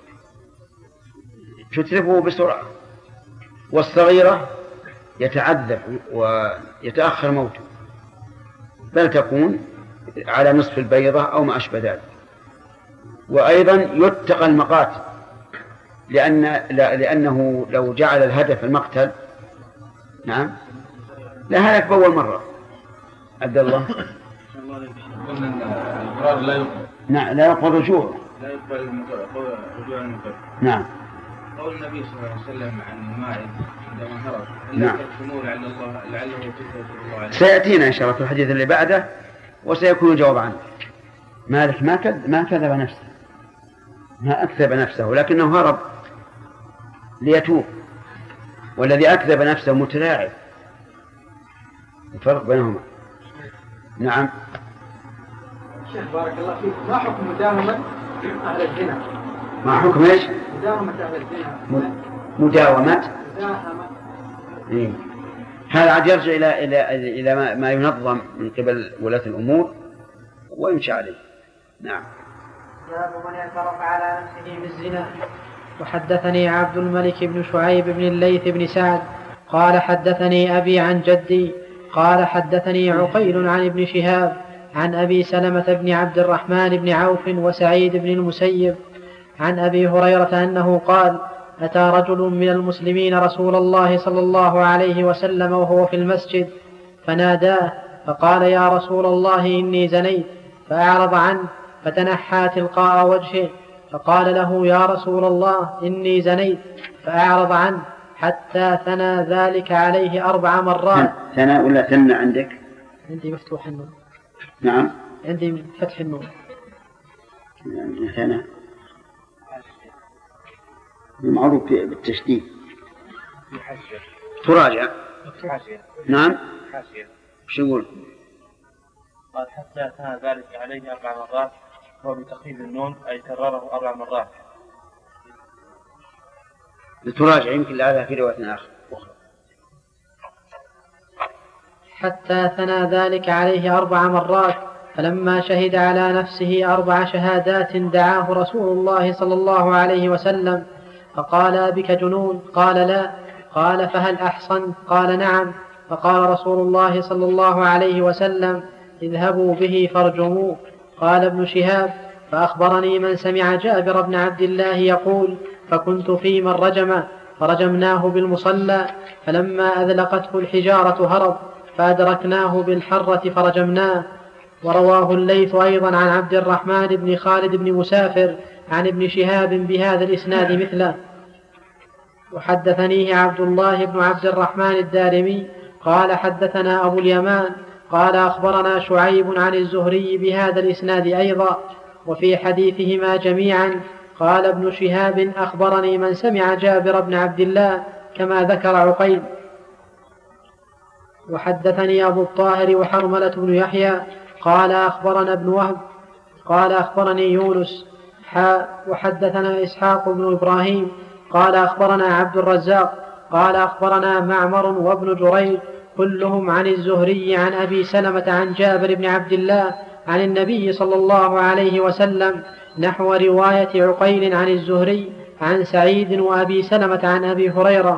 تتلفه بسرعة، والصغيرة يتعذب ويتأخر موته، بل تكون على نصف البيضة أو ما أشبه ذلك. وأيضا يتقى المقاتل، لأن لأنه لو جعل الهدف المقتل، نعم، لا هلك بأول مرة. عبد الله. قلنا أن الإقرار لا يقبل. نعم، لا يقبل رجوع. لا يقبل رجوع المقر. نعم. قول النبي صلى الله عليه وسلم عن الماعز عندما هرب: نعم. لعل الله لعله تثبت الله عليه. سيأتينا إن شاء الله في الحديث اللي بعده وسيكون الجواب عنه. مالك ما كذب ما كذب نفسه، ما أكذب نفسه، لكنه هرب ليتوب، والذي أكذب نفسه متلاعب. الفرق بينهما. نعم. شيخ بارك الله فيك، ما حكم مداومة أهل الزنا؟ ما حكم ايش؟ مداومة أهل الزنا. مداومة. مداومة. إيه. هذا عاد يرجع إلى إلى إلى ما, ما ينظم من قبل ولاة الأمور ويمشي عليه. نعم. باب من اعترف على نفسه بالزنا. وحدثني عبد الملك بن شعيب بن الليث بن سعد قال حدثني أبي عن جدي قال حدثني عقيل عن ابن شهاب عن أبي سلمة بن عبد الرحمن بن عوف وسعيد بن المسيب عن أبي هريرة أنه قال أتى رجل من المسلمين رسول الله صلى الله عليه وسلم وهو في المسجد فناداه فقال يا رسول الله إني زنيت فأعرض عنه فتنحى تلقاء وجهه فقال له يا رسول الله إني زنيت فأعرض عنه حتى ثنى ذلك عليه أربع مرات. ثنى ولا ثنى عندك؟ عندي مفتوح النون. نعم عندي فتح النون. ثنى المعروف بالتشديد. تراجع. نعم. وش يقول؟ قال حتى ثنى ذلك عليه أربع مرات هو بتخفيف النون أي كرره أربع مرات. لتراجع يمكن لهذا في رواية أخرى. حتى ثنى ذلك عليه أربع مرات فلما شهد على نفسه أربع شهادات دعاه رسول الله صلى الله عليه وسلم فقال بك جنون؟ قال لا. قال فهل أحصنت؟ قال نعم. فقال رسول الله صلى الله عليه وسلم اذهبوا به فارجموه. قال ابن شهاب فأخبرني من سمع جابر بن عبد الله يقول فكنت في من رجم فرجمناه بالمصلى فلما أذلقته الحجارة هرب فأدركناه بالحرة فرجمناه. ورواه الليث أيضا عن عبد الرحمن بن خالد بن مسافر عن ابن شهاب بهذا الإسناد مثله. وحدثنيه عبد الله بن عبد الرحمن الدارمي قال حدثنا أبو اليمان قال أخبرنا شعيب عن الزهري بهذا الإسناد أيضا وفي حديثهما جميعا قال ابن شهاب أخبرني من سمع جابر بن عبد الله كما ذكر عقيل. وحدثني أبو الطاهر وحرملة بن يحيى قال أخبرنا ابن وهب قال أخبرني يونس حاء وحدثنا إسحاق بن إبراهيم قال أخبرنا عبد الرزاق قال أخبرنا معمر وابن جريج كلهم عن الزهري عن أبي سلمة عن جابر بن عبد الله عن النبي صلى الله عليه وسلم نحو رواية عقيل عن الزهري عن سعيد وأبي سلمة عن أبي هريرة.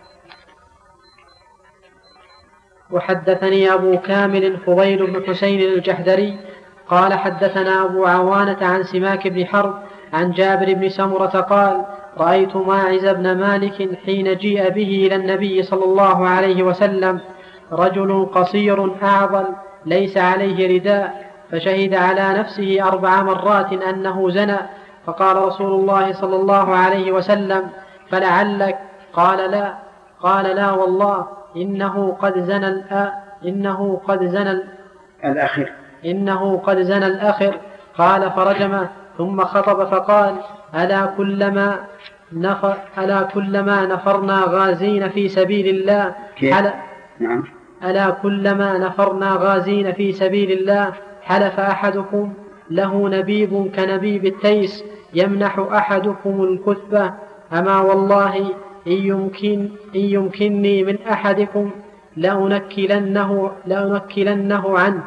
وحدثني أبو كامل فضيل بن حسين الجحدري قال حدثنا أبو عوانة عن سماك بن حرب عن جابر بن سمرة قال رأيت ماعز بن مالك حين جيء به إلى النبي صلى الله عليه وسلم رجل قصير أعضل ليس عليه رداء فشهد على نفسه أربع مرات أنه زنى فقال رسول الله صلى الله عليه وسلم فلعلك؟ قال لا. قال لا والله إنه قد زنى الآ إنه قد زنى الآخر إنه قد زنى الآخر. قال فرجم ثم خطب فقال ألا كلما نفر ألا كلما نفرنا غازين في سبيل الله حل... نعم. ألا كلما نفرنا غازين في سبيل الله حلف أحدكم له نبيب كنبيب التيس يمنح أحدكم الكثبة أما والله إن, يمكن إن يمكنني من أحدكم لأنكلنه, لأنكلنه عنه.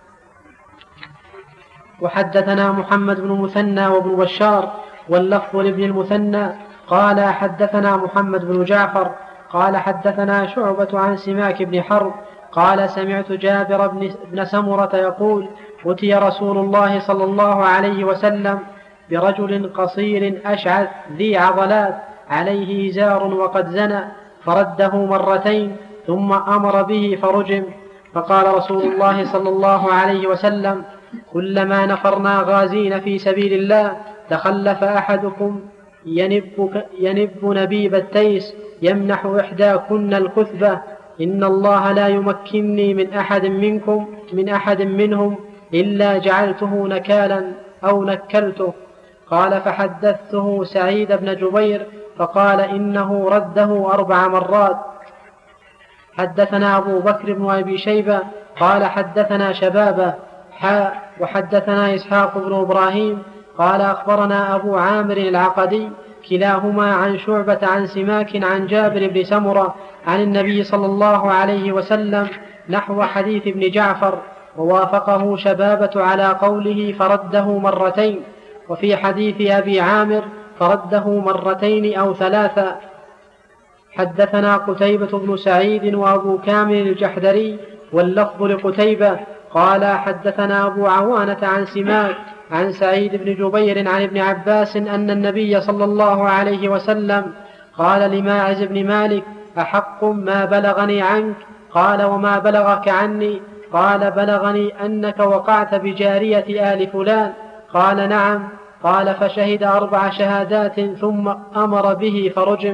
وحدثنا محمد بن مثنى وابن بشار واللفظ لابن المثنى قال حدثنا محمد بن جعفر قال حدثنا شعبة عن سماك بن حرب قال سمعت جابر بن سمرة يقول أتي رسول الله صلى الله عليه وسلم برجل قصير أشعث ذي عضلات عليه إزار وقد زنى فرده مرتين ثم أمر به فرجم. فقال رسول الله صلى الله عليه وسلم كلما نفرنا غازين في سبيل الله تخلف أحدكم ينب, ينب نبيب التيس يمنح إحداكن الكثبة إن الله لا يمكنني من أحد منكم من أحد منهم إلا جعلته نكالا أو نكلته. قال فحدثته سعيد بن جبير فقال إنه رده أربع مرات. حدثنا أبو بكر بن أبي شيبة قال حدثنا شبابه حاء وحدثنا إسحاق بن إبراهيم قال أخبرنا أبو عامر العقدي كلاهما عن شعبة عن سماك عن جابر بن سمرة عن النبي صلى الله عليه وسلم نحو حديث ابن جعفر ووافقه شبابة على قوله فرده مرتين. وفي حديث أبي عامر فرده مرتين أو ثلاثا. حدثنا قتيبة بن سعيد وأبو كامل الجحدري واللفظ لقتيبة قال حدثنا أبو عوانة عن سماك عن سعيد بن جبير عن ابن عباس أن النبي صلى الله عليه وسلم قال لماعز بن مالك أحق ما بلغني عنك؟ قال وما بلغك عني؟ قال بلغني أنك وقعت بجارية آل فلان. قال نعم. قال فشهد أربع شهادات ثم أمر به فرجم.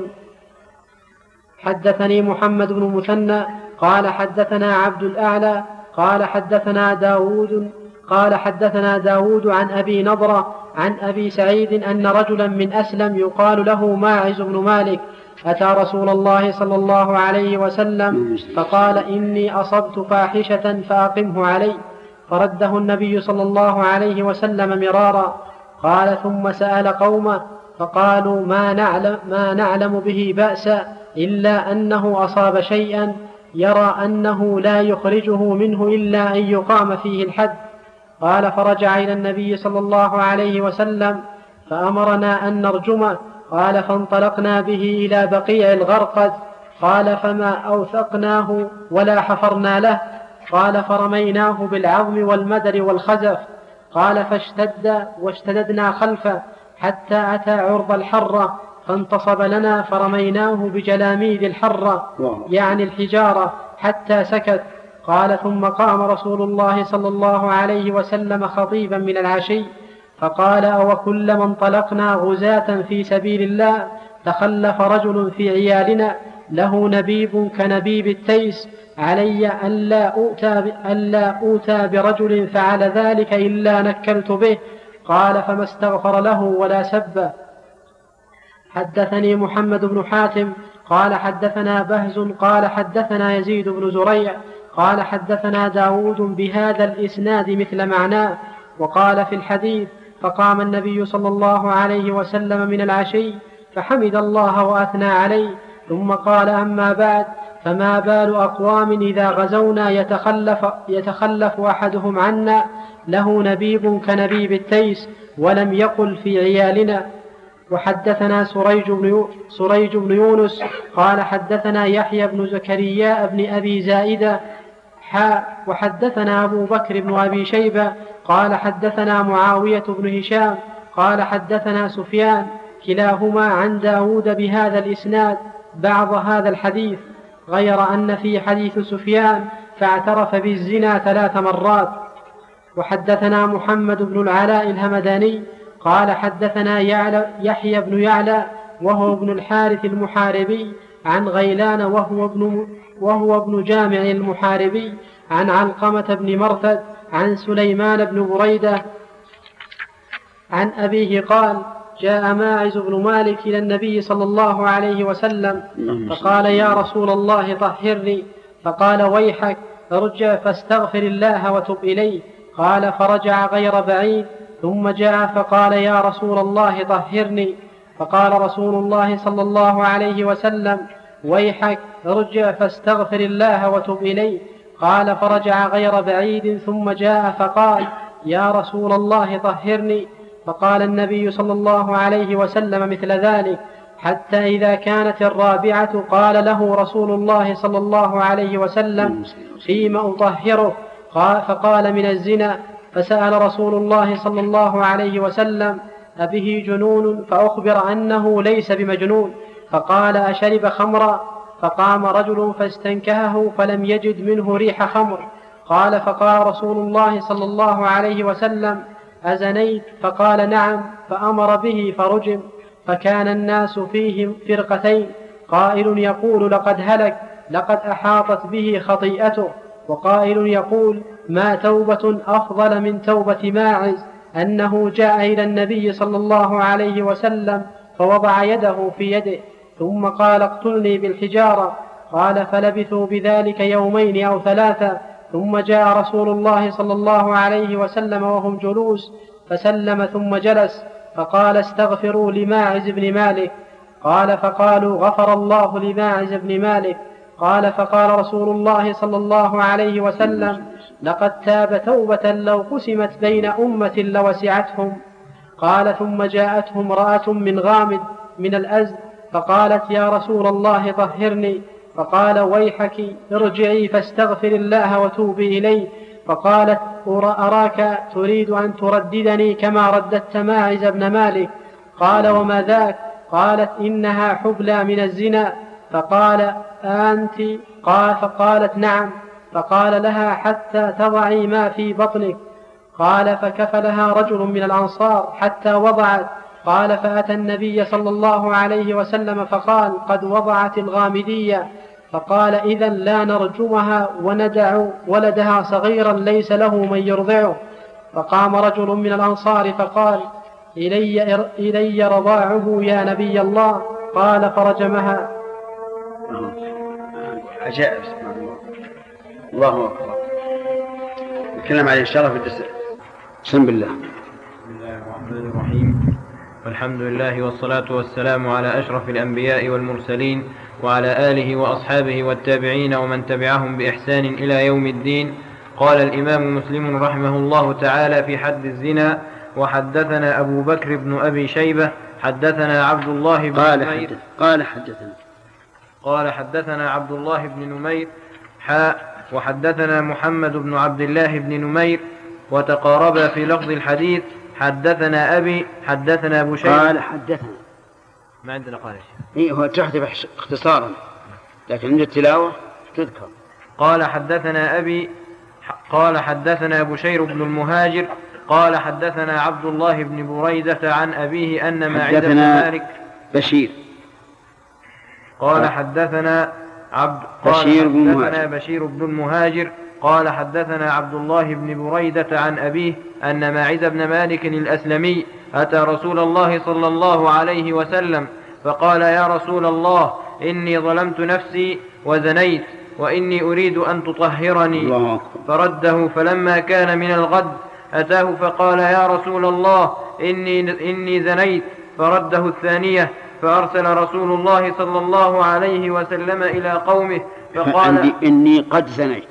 حدثني محمد بن مثنى قال حدثنا عبد الأعلى قال حدثنا داود قال حدثنا داود عن أبي نضرة عن أبي سعيد أن رجلا من أسلم يقال له ماعز بن مالك أتى رسول الله صلى الله عليه وسلم فقال إني أصبت فاحشة فأقمه علي، فرده النبي صلى الله عليه وسلم مرارا. قال ثم سأل قومه فقالوا ما نعلم, ما نعلم به بأسا إلا أنه أصاب شيئا يرى أنه لا يخرجه منه إلا أن يقام فيه الحد. قال فرجع إلى النبي صلى الله عليه وسلم فأمرنا أن نرجمه. قال فانطلقنا به إلى بقيع الغرقد. قال فما أوثقناه ولا حفرنا له. قال فرميناه بالعظم والمدر والخزف. قال فاشتد واشتددنا خلفه حتى أتى عرض الحرة فانتصب لنا فرميناه بجلاميد الحرة يعني الحجارة حتى سكت. قال ثم قام رسول الله صلى الله عليه وسلم خطيبا من العشي فقال أو كلما انطلقنا غزاة في سبيل الله تخلف رجل في عيالنا له نبيب كنبيب التيس علي ألا أؤتى, ألا أؤتى برجل فعل ذلك إلا نكلت به. قال فما استغفر له ولا سب. حدثني محمد بن حاتم قال حدثنا بهز قال حدثنا يزيد بن زريع قال حدثنا داود بهذا الإسناد مثل معناه. وقال في الحديث فقام النبي صلى الله عليه وسلم من العشي فحمد الله وأثنى عليه ثم قال أما بعد فما بال أقوام إذا غزونا يتخلف, يتخلف أحدهم عنا له نبيب كنبيب التيس ولم يقل في عيالنا. وحدثنا سريج بن, سريج بن يونس قال حدثنا يحيى بن زكريا بن أبي زائدة حاء وحدثنا أبو بكر بن أبي شيبة قال حدثنا معاوية بن هشام قال حدثنا سفيان كلاهما عن داود بهذا الإسناد بعض هذا الحديث غير أن في حديث سفيان فاعترف بالزنا ثلاث مرات. وحدثنا محمد بن العلاء الهمداني قال حدثنا يعلى يحيى بن يعلى وهو ابن الحارث المحاربي عن غيلان وهو ابن, وهو ابن جامع المحاربي عن علقمة بن مرثد عن سليمان بن بريدة عن أبيه قال جاء ماعز بن مالك إلى النبي صلى الله عليه وسلم فقال يا رسول الله طهرني. فقال ويحك ارجع فاستغفر الله وتب إليه. قال فرجع غير بعيد ثم جاء فقال يا رسول الله طهرني. فقال رسول الله صلى الله عليه وسلم ويحك ارجع فاستغفر الله وتب إليه. قال فرجع غير بعيد ثم جاء فقال يا رسول الله طهرني. فقال النبي صلى الله عليه وسلم مثل ذلك حتى إذا كانت الرابعة قال له رسول الله صلى الله عليه وسلم فيما أطهره؟ قال فقال من الزنا. فسأل رسول الله صلى الله عليه وسلم أبه جنون؟ فأخبر أنه ليس بمجنون. فقال أشرب خمرا؟ فقام رجل فاستنكهه فلم يجد منه ريح خمر. قال فقال رسول الله صلى الله عليه وسلم أزنيت؟ فقال نعم. فأمر به فرجم. فكان الناس فيهم فرقتين قائل يقول لقد هلك لقد أحاطت به خطيئته، وقائل يقول ما توبة أفضل من توبة ماعز أنه جاء إلى النبي صلى الله عليه وسلم فوضع يده في يده ثم قال اقتلني بالحجارة. قال فلبثوا بذلك يومين أو ثلاثة ثم جاء رسول الله صلى الله عليه وسلم وهم جلوس فسلم ثم جلس فقال استغفروا لماعز بن مالك. قال فقالوا غفر الله لماعز بن مالك. قال فقال رسول الله صلى الله عليه وسلم لقد تاب توبة لو قسمت بين أمة لوسعتهم. قال ثم جاءته امرأة من غامد من الأزد فقالت يا رسول الله طهرني. فقال ويحك ارجعي فاستغفر الله وتوبي إليه. فقالت أراك تريد أن ترددني كما رددت ماعز بن مالك. قال وما ذاك؟ قالت إنها حبلى من الزنا. فقال أنت؟ قال فقالت نعم. فقال لها حتى تضعي ما في بطنك. قال فكفلها رجل من الأنصار حتى وضعت. قال فأتى النبي صلى الله عليه وسلم فقال قد وضعت الغامدية. فقال إذن لا نرجمها وندع ولدها صغيرا ليس له من يرضعه. فقام رجل من الأنصار فقال إلي, إلي رضاعه يا نبي الله. قال فرجمها. عجائب الله أكبر. نتكلم عليه إن شاء الله في الدرس. بسم الله. بسم الله الرحمن الرحيم. والحمد لله والصلاة والسلام على أشرف الأنبياء والمرسلين وعلى آله وأصحابه والتابعين ومن تبعهم بإحسان إلى يوم الدين. قال الإمام مسلم رحمه الله تعالى في حد الزنا: وحدثنا أبو بكر بن أبي شيبة حدثنا عبد الله بن قال نمير حدث قال حدثنا قال حدثنا عبد الله بن نمير حاء وحدثنا محمد بن عبد الله بن نمير وتقاربا في لفظ الحديث. حدثنا أبي حدثنا أبو شيبة. قال حدثنا ما عندنا قال إيه هو تحذف اختصارا لكن عند التلاوة تذكر. قال حدثنا أبي قال حدثنا بشير بن المهاجر قال حدثنا عبد الله بن بريدة عن أبيه أن معد بن مالك بشير قال حدثنا عبد قال بشير بن حدثنا المهاجر. بشير بن المهاجر قال حدثنا عبد الله بن بريدة عن أبيه أن معد بن مالك الأسلمي أتى رسول الله صلى الله عليه وسلم فقال يا رسول الله إني ظلمت نفسي وزنيت وإني أريد أن تطهرني. فرده. فلما كان من الغد أتاه فقال يا رسول الله إني, إني زنيت. فرده الثانية. فأرسل رسول الله صلى الله عليه وسلم إلى قومه فقال إني قد زنيت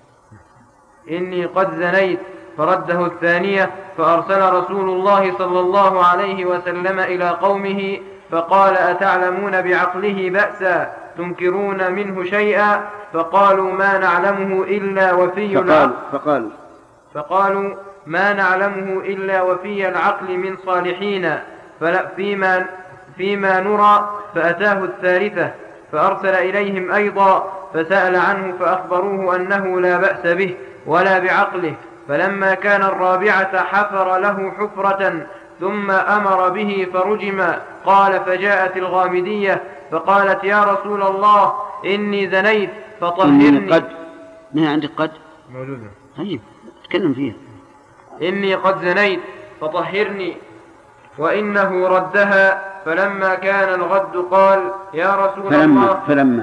إني قد زنيت. فرده الثانية. فأرسل رسول الله صلى الله عليه وسلم إلى قومه فقال أتعلمون بعقله بأسا تنكرون منه شيئا؟ فقالوا ما نعلمه إلا وفي العقل فقالوا فقالوا ما نعلمه إلا وفي العقل من صالحين فلا فيما, فيما نرى. فأتاه الثالثة فأرسل إليهم أيضا فسأل عنه فأخبروه أنه لا بأس به ولا بعقله. فلما كان الرابعة حفر له حفرة ثم أمر به فرجم. قال فجاءت الغامدية فقالت يا رسول الله إني زنيت فطهرني. قد ما عندك قد موجودة. طيب تكلم فيها. إني قد زنيت فطهرني. وإنه ردها. فلما كان الغد قال يا رسول فلما الله فلما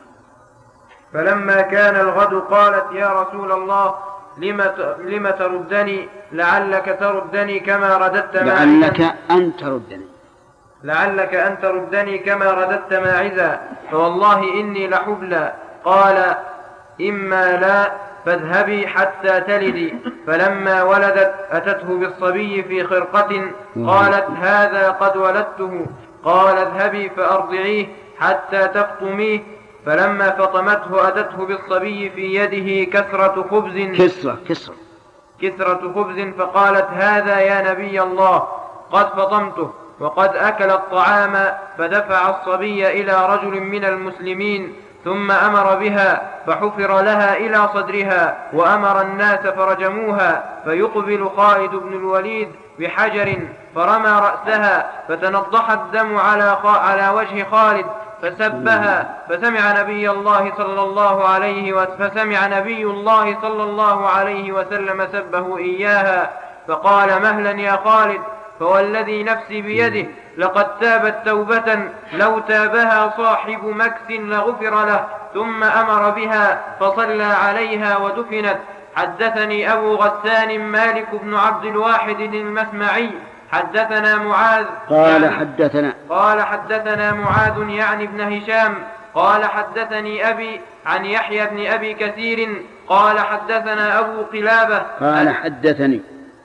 فلما كان الغد قالت يا رسول الله لم لم تردني لعلك تردني كما رددت ماعزا لعلك أن تردني لعلك أن تردني كما رددت ماعزا فوالله إني لحبلى. قال إما لا فاذهبي حتى تلدي. فلما ولدت أتته بالصبي في خرقة قالت هذا قد ولدته. قال اذهبي فأرضعيه حتى تفطميه. فلما فطمته أتته بالصبي في يده كسرة خبز كسرة كسرة كسرة خبز فقالت هذا يا نبي الله قد فطمته وقد أكل الطعام. فدفع الصبي إلى رجل من المسلمين ثم أمر بها فحفر لها إلى صدرها وأمر الناس فرجموها. فيقبل خالد بن الوليد بحجر فرمى رأسها فتنضح الدم على, على وجه خالد فسبها. فسمع نبي الله صلى الله عليه فسمع نبي الله صلى الله عليه وسلم سبه إياها فقال مهلا يا خالد فوالذي نفسي بيده لقد تابت توبة لو تابها صاحب مكث لغفر له. ثم أمر بها فصلى عليها ودفنت. حدثني أبو غسان مالك بن عبد الواحد المسمعي حدثنا معاذ قال يعني حدثنا قال حدثنا معاذ يعني ابن هشام قال حدثني أبي عن يحيى بن أبي كثير قال حدثنا أبو قلابة قال حدثني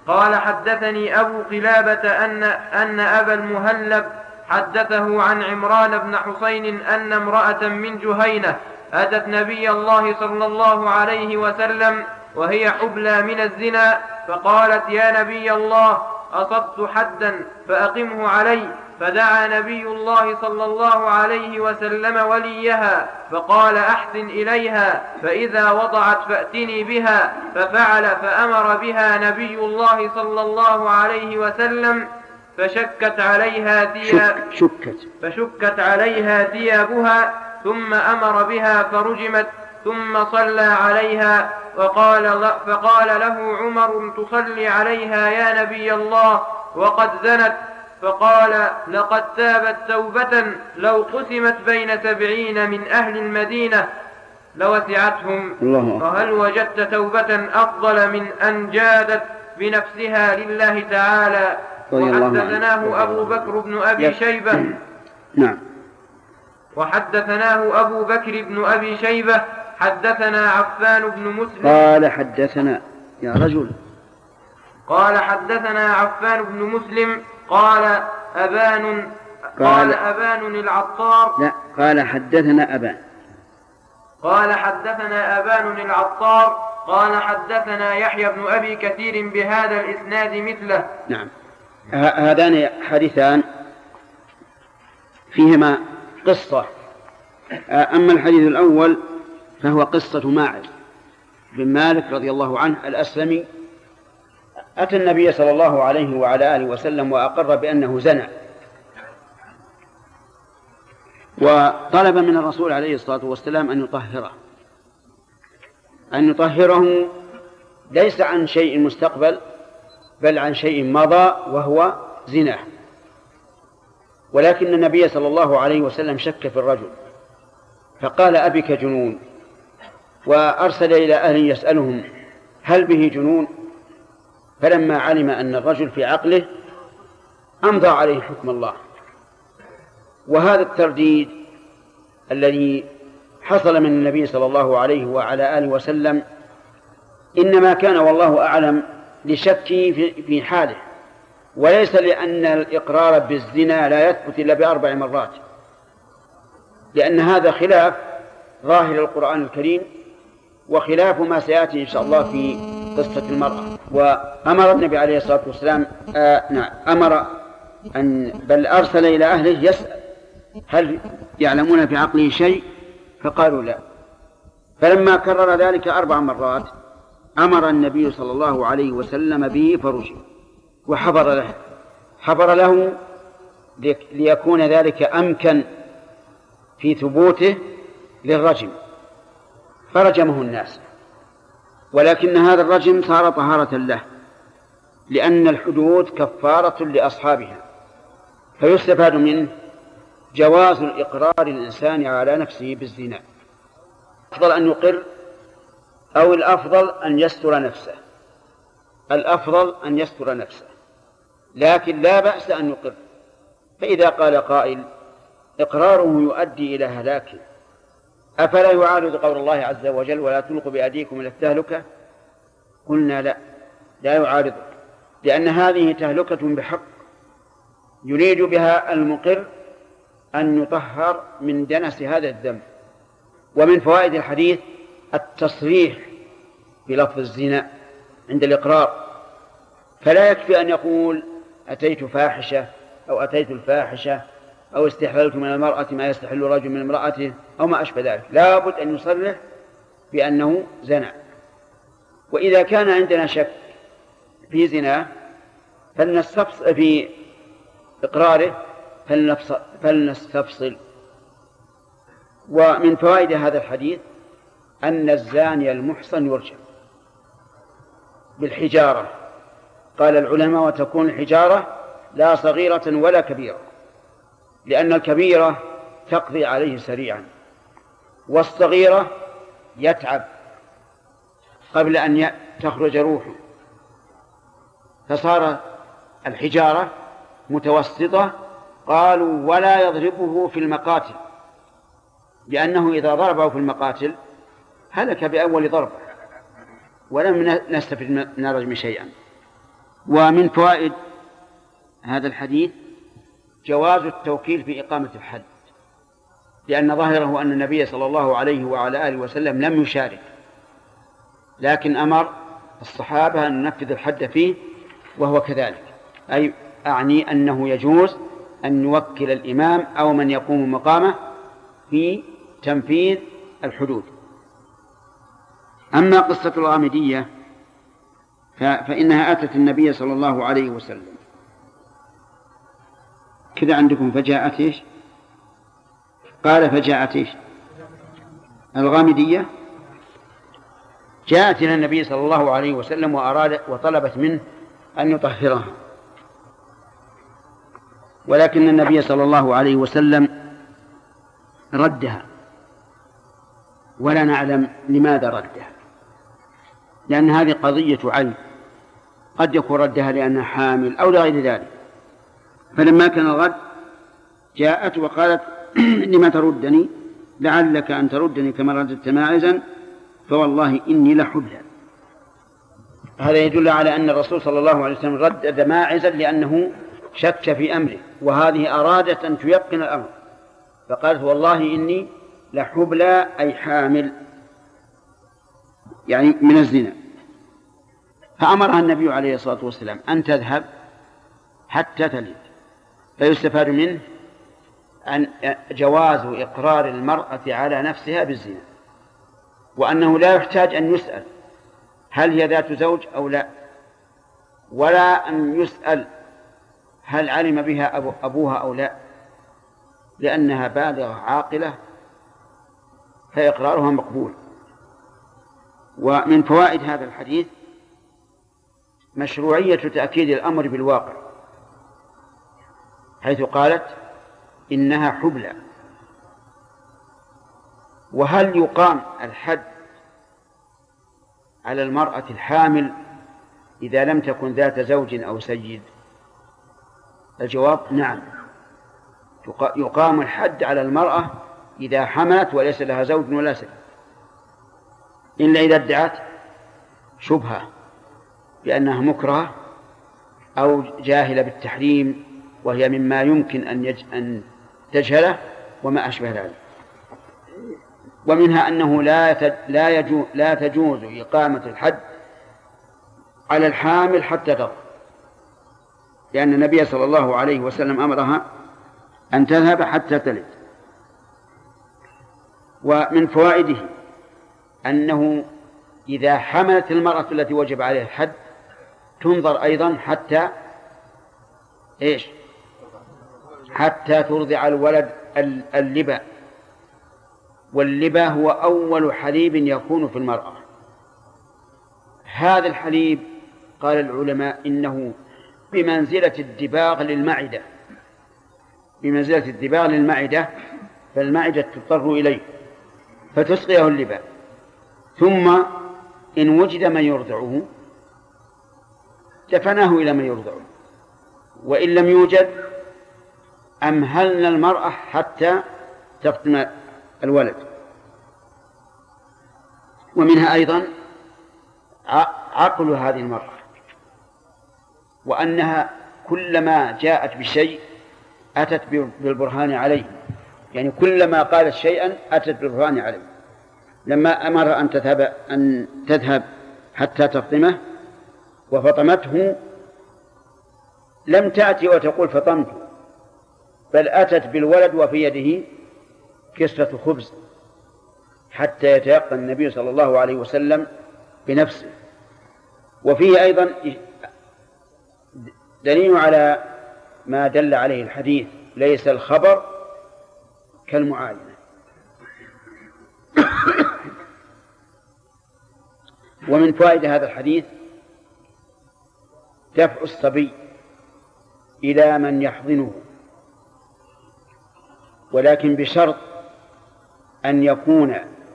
قال حدثني أبو قلابة أن, أن أبا المهلب حدثه عن عمران بن حسين أن امرأة من جهينة أتت نبي الله صلى الله عليه وسلم وهي حبلى من الزنا، فقالت: يا نبي الله، أصبت حدا فأقمه علي. فدعا نبي الله صلى الله عليه وسلم وليها فقال: أحسن إليها، فإذا وضعت فأتني بها. ففعل، فأمر بها نبي الله صلى الله عليه وسلم فشكت عليها ثياب شكت فشكت عليها ثيابها، ثم أمر بها فرجمت، ثم صلى عليها. وقال فقال له عمر: تصلي عليها يا نبي الله وقد زنت؟ فقال: لقد تابت توبة لو قسمت بين سبعين من أهل المدينة لوسعتهم. فهل وجدت توبة أفضل من أن جادت بنفسها لله تعالى؟ وحدثناه أبو بكر بن أبي شيبة نعم وحدثناه أبو بكر بن أبي شيبة حدثنا عفان بن مسلم قال حدثنا يا رجل قال حدثنا عفان بن مسلم قال أبان قال, قال أبان العطار لا قال حدثنا أبان قال حدثنا أبان العطار قال حدثنا يحيى بن أبي كثير بهذا الإسناد مثله. نعم، هذان حديثان فيهما قصة. أما الحديث الأول فهو قصة ماعز بن مالك رضي الله عنه الأسلمي، أتى النبي صلى الله عليه وعلى آله وسلم وأقر بأنه زنى، وطلب من الرسول عليه الصلاة والسلام أن يطهره أن يطهره ليس عن شيء مستقبل بل عن شيء مضى وهو زنا. ولكن النبي صلى الله عليه وسلم شك في الرجل فقال: أبك جنون؟ وأرسل إلى أهله يسألهم هل به جنون؟ فلما علم أن الرجل في عقله أمضى عليه حكم الله. وهذا الترديد الذي حصل من النبي صلى الله عليه وعلى آله وسلم إنما كان والله أعلم لشكه في حاله، وليس لأن الإقرار بالزنا لا يثبت إلا بأربع مرات، لأن هذا خلاف ظاهر القرآن الكريم وخلاف ما سيأتي إن شاء الله في قصة المرأة. وأمر النبي عليه الصلاة والسلام آه نعم أمر أن بل أرسل إلى أهله يسأل هل يعلمون في عقله شيء؟ فقالوا لا. فلما كرر ذلك أربع مرات أمر النبي صلى الله عليه وسلم به فرجم وحضر له حضر له ليكون ذلك أمكن في ثبوته للرجم، فرجمه الناس. ولكن هذا الرجم صار طهارة له، لأن الحدود كفارة لأصحابها، فيستفاد منه جواز الإقرار الإنسان على نفسه بالزنا. الأفضل أن يقر أو الأفضل أن يستر نفسه الأفضل أن يستر نفسه لكن لا بأس أن يقر. فإذا قال قائل إقراره يؤدي إلى هلاك، أفلا يعارض قول الله عز وجل ولا تلقوا بأيديكم إلى التهلكة؟ قلنا لا لا يعارض، لأن هذه تهلكة بحق يريد بها المقر أن يطهر من دنس هذا الذنب. ومن فوائد الحديث التصريح بلفظ الزنا عند الإقرار، فلا يكفي أن يقول أتيت فاحشة أو أتيت الفاحشة أو استحللت من المرأة ما يستحل رجل من امرأته أو ما أشبه ذلك، لا بد أن يصرح بأنه زنا. وإذا كان عندنا شك في زنا فلنستفصل في إقراره فلنستفصل. ومن فوائد هذا الحديث أن الزاني المحصن يرجم بالحجارة. قال العلماء وتكون الحجارة لا صغيرة ولا كبيرة، لأن الكبيرة تقضي عليه سريعا والصغيرة يتعب قبل أن تخرج روحه، فصار الحجارة متوسطة. قالوا ولا يضربه في المقاتل، لأنه إذا ضربه في المقاتل هلك بأول ضربة ولم نستفد من الرجم شيئا. ومن فوائد هذا الحديث جواز التوكيل في إقامة الحد، لأن ظاهره أن النبي صلى الله عليه وعلى آله وسلم لم يشارك، لكن أمر الصحابة أن ننفذ الحد فيه، وهو كذلك، أي أعني أنه يجوز أن يوكل الإمام أو من يقوم مقامه في تنفيذ الحدود. أما قصة الغامدية فإنها أتت النبي صلى الله عليه وسلم كذا عندكم، فجاءت إيش؟ قال فجاءت إيش؟ الغامدية جاءت إلى النبي صلى الله عليه وسلم وأراد وطلبت منه أن يطهرها، ولكن النبي صلى الله عليه وسلم ردها، ولا نعلم لماذا ردها، لأن هذه قضية عين، قد يكون ردها لأنها حامل أو لغير ذلك. فلما كان الرد جاءت وقالت لما تردني؟ لعلك أن تردني كما رددت ماعزا فوالله إني لحبلى. هذا يدل على أن الرسول صلى الله عليه وسلم ردد ماعزا لأنه شك في أمره، وهذه أرادت أن تيقن الأمر، فقالت والله إني لحبلى أي حامل، يعني من الزنا. فأمرها النبي عليه الصلاة والسلام أن تذهب حتى تلد، فيستفاد منه أن جواز إقرار المرأة على نفسها بالزنا، وأنه لا يحتاج أن يسأل هل هي ذات زوج أو لا، ولا أن يسأل هل علم بها أبو أبوها أو لا، لأنها بالغة عاقلة فإقرارها مقبول. ومن فوائد هذا الحديث مشروعية تأكيد الأمر بالواقع، حيث قالت إنها حبلى. وهل يقام الحد على المرأة الحامل إذا لم تكن ذات زوج أو سيد؟ الجواب نعم، يقام الحد على المرأة إذا حملت وليس لها زوج ولا سيد، إلا إذا ادعت شبهة بأنها مكرهة أو جاهلة بالتحريم، وهي مما يمكن أن, يج... أن تجهله وما أشبه ذلك. ومنها أنه لا, ت... لا, يجو... لا تجوز إقامة الحد على الحامل حتى تضع، لأن النبي صلى الله عليه وسلم أمرها أن تذهب حتى تلد. ومن فوائده أنه إذا حملت المرأة التي وجب عليها الحد تنظر أيضا حتى إيش؟ حتى ترضع الولد اللبا، واللبا هو أول حليب يكون في المرأة. هذا الحليب قال العلماء إنه بمنزلة الدباغ للمعدة، بمنزلة الدباغ للمعدة، فالمعدة تضطر إليه فتسقيه اللبا، ثم إن وجد من يرضعه دفناه إلى من يرضعه، وإن لم يوجد أمهلنا المرأة حتى تفطم الولد. ومنها أيضا عقل هذه المرأة، وأنها كلما جاءت بشيء أتت بالبرهان عليه، يعني كلما قالت شيئا أتت بالبرهان عليه. لما أمر أن تذهب أن تذهب حتى تفطمه وفطمته لم تأتي وتقول فطمته، بل أتت بالولد وفي يده كسرة خبز حتى يتيقن النبي صلى الله عليه وسلم بنفسه. وفيه أيضا دليل على ما دل عليه الحديث: ليس الخبر كالمعاينة. ومن فوائد هذا الحديث دفع الصبي إلى من يحضنه، ولكن بشرط أن يكون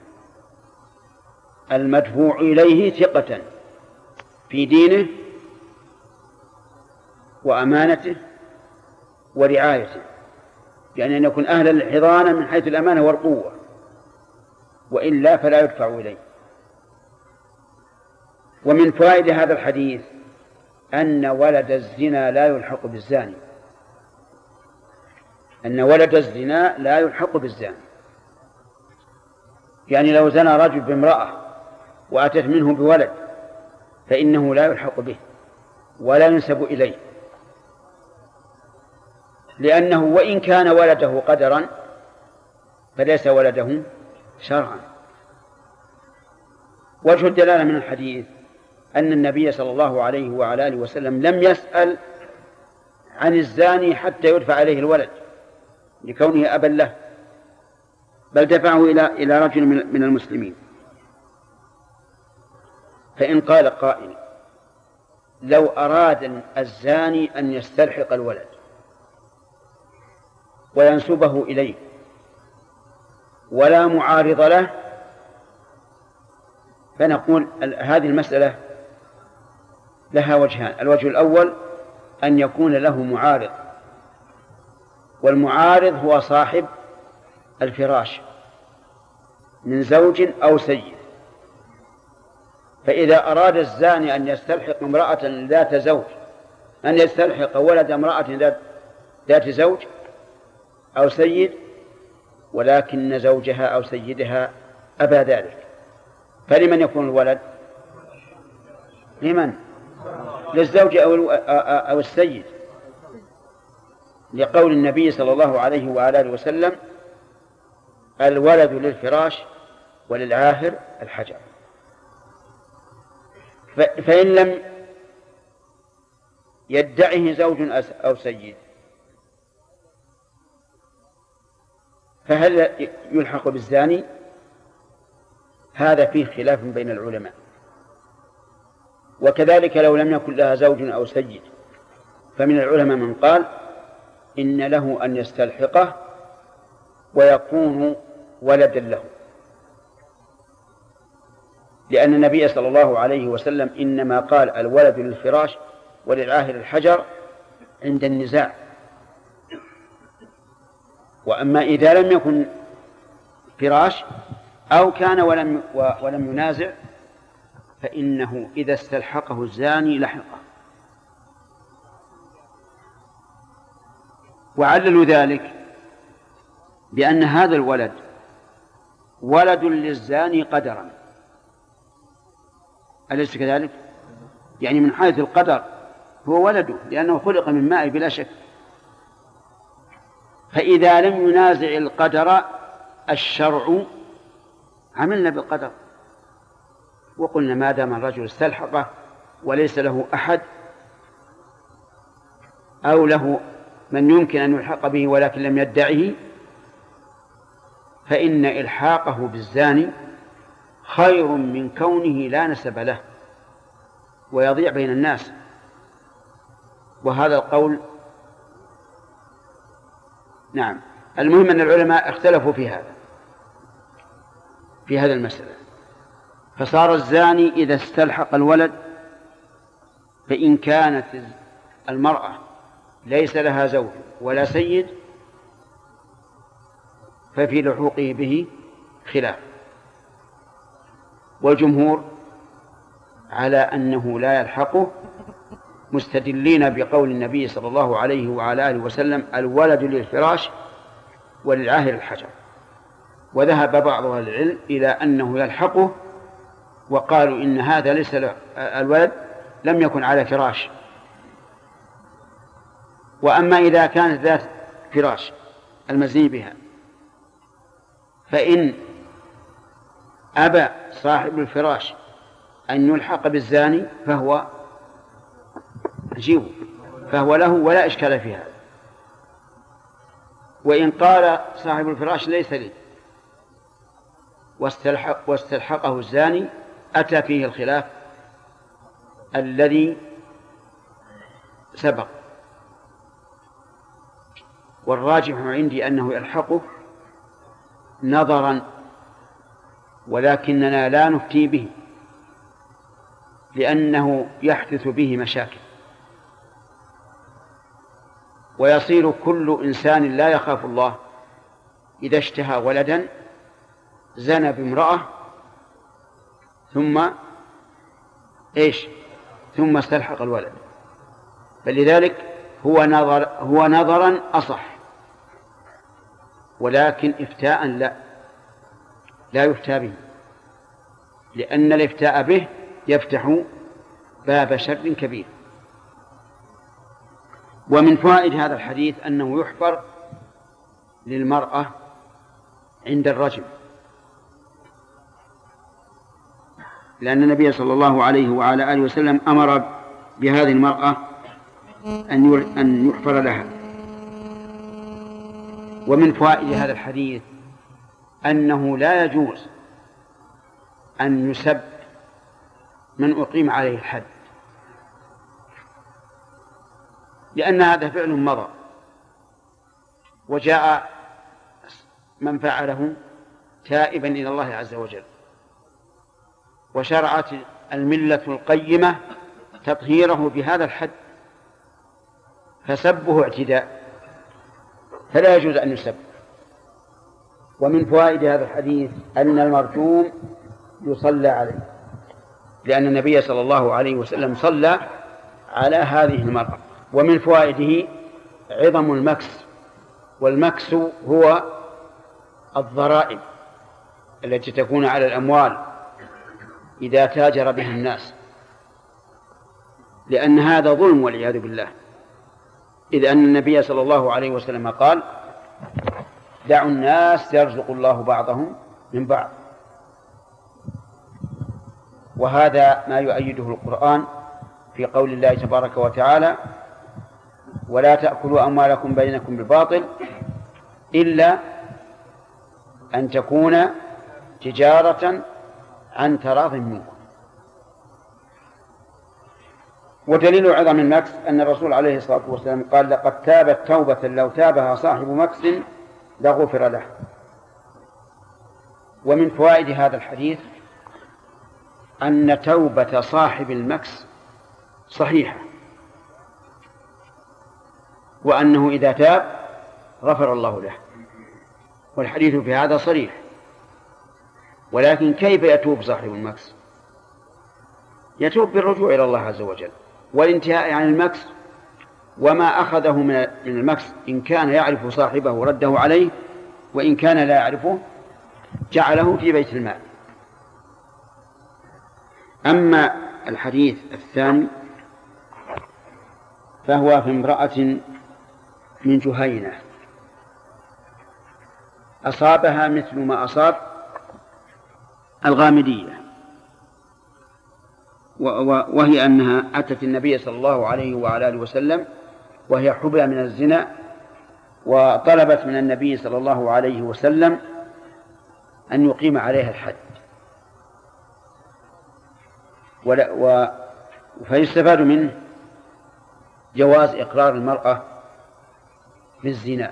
المدفوع إليه ثقة في دينه وأمانته ورعايته، يعني أن يكون أهلا للحضانة من حيث الأمانة والقوة، وإلا فلا يدفع إليه. ومن فوائد هذا الحديث أن ولد الزنا لا يلحق بالزاني، أن ولد الزنا لا يلحق بالزاني. يعني لو زنى رجل بامرأة وأتت منه بولد فإنه لا يلحق به ولا ينسب إليه، لأنه وإن كان ولده قدرا فليس ولده شرعا. وجه الدلالة من الحديث أن النبي صلى الله عليه وعلى آله وسلم لم يسأل عن الزاني حتى يدفع عليه الولد لكونه أبا له، بل دفعه إلى إلى رجل من المسلمين. فإن قال قائل لو أراد الزاني أن يستلحق الولد وينسبه إليه ولا معارض له، فنقول هذه المسألة لها وجهان. الوجه الأول أن يكون له معارض، والمعارض هو صاحب الفراش من زوج أو سيد. فإذا أراد الزاني أن يستلحق امرأة ذات زوج، أن يستلحق ولد امرأة ذات زوج أو سيد، ولكن زوجها أو سيدها أبى ذلك، فلمن يكون الولد؟ لمن؟ للزوج أو السيد، لقول النبي صلى الله عليه وآله وسلم الولد للفراش وللعاهر الحجر. فإن لم يدعه زوج أو سيد فهل يلحق بالزاني؟ هذا فيه خلاف بين العلماء. وكذلك لو لم يكن لها زوج أو سيد فمن العلماء من قال إن له أن يستلحقه ويكون ولدا له، لأن النبي صلى الله عليه وسلم إنما قال الولد للفراش وللعاهر الحجر عند النزاع. وأما إذا لم يكن فراش أو كان ولم, ولم ينازع فإنه إذا استلحقه الزاني لحقه. وعللوا ذلك بأن هذا الولد ولد للزاني قدرا، أليس كذلك؟ يعني من حيث القدر هو ولده لأنه خلق من ماء بلا شك. فإذا لم ينازع القدر الشرع عملنا بالقدر وقلنا ما دام الرجل استلحقه وليس له أحد أو له من يمكن أن يلحق به ولكن لم يدعه فإن إلحاقه بالزاني خير من كونه لا نسب له ويضيع بين الناس. وهذا القول نعم. المهم أن العلماء اختلفوا في هذا في هذا المسألة. فصار الزاني إذا استلحق الولد فإن كانت المرأة ليس لها زوج ولا سيد ففي لحوقه به خلاف، والجمهور على أنه لا يلحقه مستدلين بقول النبي صلى الله عليه وعلى آله وسلم الولد للفراش وللعاهر الحجر. وذهب بعض أهل العلم إلى أنه يلحقه وقالوا إن هذا ليس الولد لم يكن على فراش. وأما إذا كانت ذات فراش المزني بها فإن أبى صاحب الفراش أن يلحق بالزاني فهو جيبه فهو له ولا إشكال في هذا. وإن قال صاحب الفراش ليس لي واستلحق واستلحقه الزاني أتى فيه الخلاف الذي سبق. والراجح عندي أنه يلحقه نظرا، ولكننا لا نفتي به لأنه يحدث به مشاكل ويصير كل إنسان لا يخاف الله إذا اشتهى ولدا زنى بامرأة ثم إيش ثم استلحق الولد فلذلك هو نظر هو نظرا أصح، ولكن إفتاء لا لا يفتى به، لأن الإفتاء به يفتح باب شر كبير. ومن فوائد هذا الحديث أنه يحفر للمرأة عند الرجم، لأن النبي صلى الله عليه وعلى آله وسلم أمر بهذه المرأة أن يحفر لها. ومن فوائد هذا الحديث أنه لا يجوز أن يسب من أقيم عليه الحد، لأن هذا فعل مضى وجاء من فعله تائبا إلى الله عز وجل، وشرعت الملة القيمة تطهيره بهذا الحد، فسبه اعتداء، فلا يجوز أن يسب. ومن فوائد هذا الحديث أن المرجوم يصلى عليه، لأن النبي صلى الله عليه وسلم صلى على هذه المرأة. ومن فوائده عظم المكس، والمكس هو الضرائب التي تكون على الأموال إذا تاجر بها الناس، لأن هذا ظلم والعياذ بالله، إذ أن النبي صلى الله عليه وسلم قال: دعوا الناس يرزق الله بعضهم من بعض. وهذا ما يؤيده القرآن في قول الله تبارك وتعالى: ولا تأكلوا أموالكم بينكم بالباطل إلا أن تكون تجارة عن تراض منكم. ودليل عظم المكس أن الرسول عليه الصلاة والسلام قال: لقد تابت توبة لو تابها صاحب مكس لغفر له. ومن فوائد هذا الحديث أن توبة صاحب المكس صحيحة، وأنه إذا تاب غفر الله له، والحديث في هذا صريح. ولكن كيف يتوب صاحب المكس؟ يتوب بالرجوع إلى الله عز وجل والانتهاء عن المكس، وما أخذه من المكس إن كان يعرف صاحبه رده عليه، وإن كان لا يعرفه جعله في بيت المال. أما الحديث الثاني فهو في امرأة من جهينة أصابها مثل ما أصاب الغامدية، وهي أنها أتت النبي صلى الله عليه وعلى آله وسلم وهي حبلى من الزنا، وطلبت من النبي صلى الله عليه وسلم أن يقيم عليها الحد. و... فيستفاد منه جواز إقرار المرأة بالزنا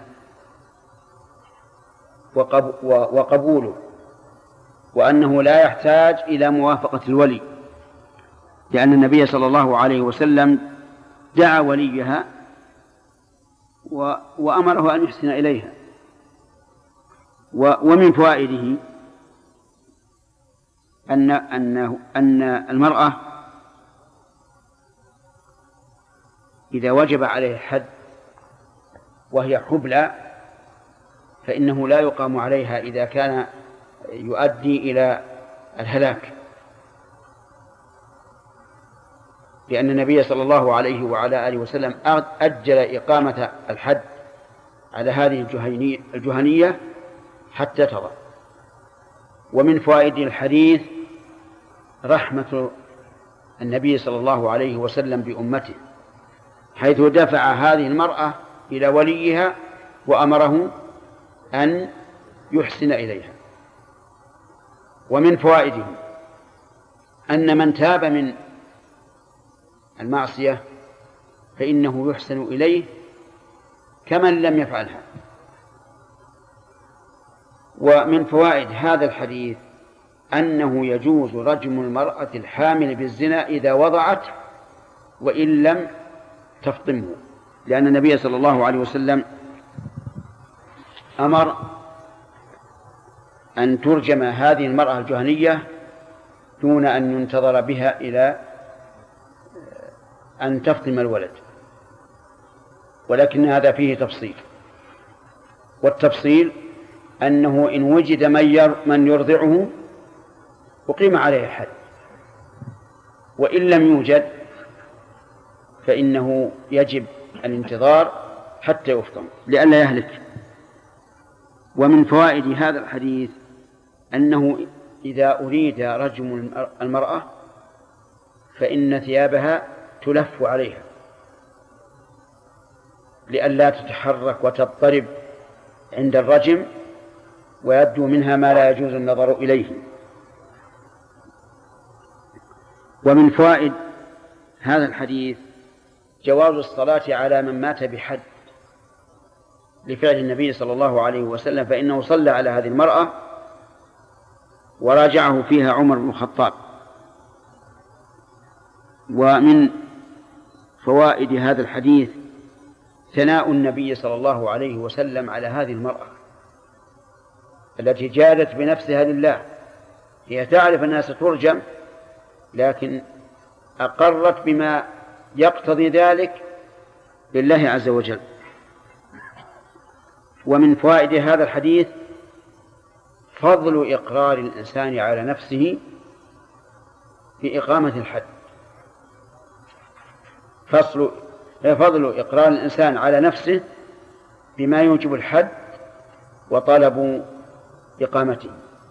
وقب... وقبوله، وأنه لا يحتاج إلى موافقة الولي، لأن النبي صلى الله عليه وسلم دعا وليها و... وأمره أن يحسن إليها. و... ومن فوائده أن أن أن المرأة إذا وجب عليها الحد وهي حبلى فإنه لا يقام عليها إذا كان يؤدي إلى الهلاك، لأن النبي صلى الله عليه وعلى آله وسلم أجل إقامة الحد على هذه الجهنية حتى تضع. ومن فوائد الحديث رحمة النبي صلى الله عليه وسلم بأمته، حيث دفع هذه المرأة إلى وليها وأمره أن يحسن إليها. ومن فوائده أن من تاب من المعصية فإنه يحسن إليه كمن لم يفعلها. ومن فوائد هذا الحديث أنه يجوز رجم المرأة الحامل بالزنا إذا وضعت وإن لم تفطمه، لأن النبي صلى الله عليه وسلم أمر أن ترجم هذه المرأة الجهنية دون أن ينتظر بها إلى أن تفطم الولد. ولكن هذا فيه تفصيل، والتفصيل أنه إن وجد من يرضعه أقيم عليه الحد، وإن لم يوجد فإنه يجب الانتظار حتى يفطم لئلا يهلك. ومن فوائد هذا الحديث أنه إذا أريد رجم المرأة فإن ثيابها تلف عليها لئلا تتحرك وتضطرب عند الرجم ويبدو منها ما لا يجوز النظر إليه. ومن فوائد هذا الحديث جواز الصلاة على من مات بحد لفعل النبي صلى الله عليه وسلم، فإنه صلى على هذه المرأة وراجعه فيها عمر بن الخطاب. ومن فوائد هذا الحديث ثناء النبي صلى الله عليه وسلم على هذه المرأة التي جادت بنفسها لله، هي تعرف أنها سترجم لكن أقرت بما يقتضي ذلك لله عز وجل. ومن فوائد هذا الحديث فضل إقرار الإنسان على نفسه في إقامة الحد، فصل فضل إقرار الإنسان على نفسه بما يوجب الحد وطلب إقامته،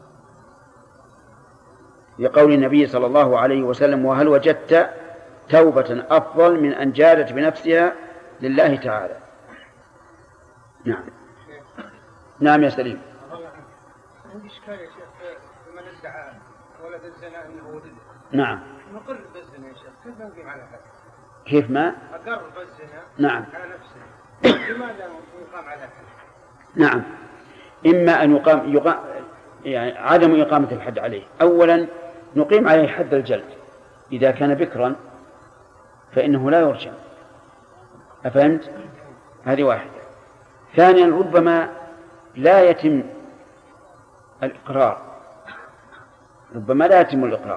لقول النبي صلى الله عليه وسلم: وهل وجدت توبة أفضل من أن جادت بنفسها لله تعالى؟ نعم. نعم يا سليم. عندي إشكال يا شيخ من ادعى ولد الزنا أنه ولده. نعم. نقر بالزنا يا شيخ، كيف نقيم على هذا؟ كيف ما؟ أقر بالزنا. نعم. على نفسه. لماذا يقام على هذا؟ نعم. إما أن يقام, يقام يعني عدم إقامة الحد عليه. أولا نقيم عليه حد الجلد إذا كان بكرا فإنه لا يرجم، أفهمت؟ هذه واحدة. ثانيا ربما لا يتم الإقرار، ربما لا يتم الإقرار.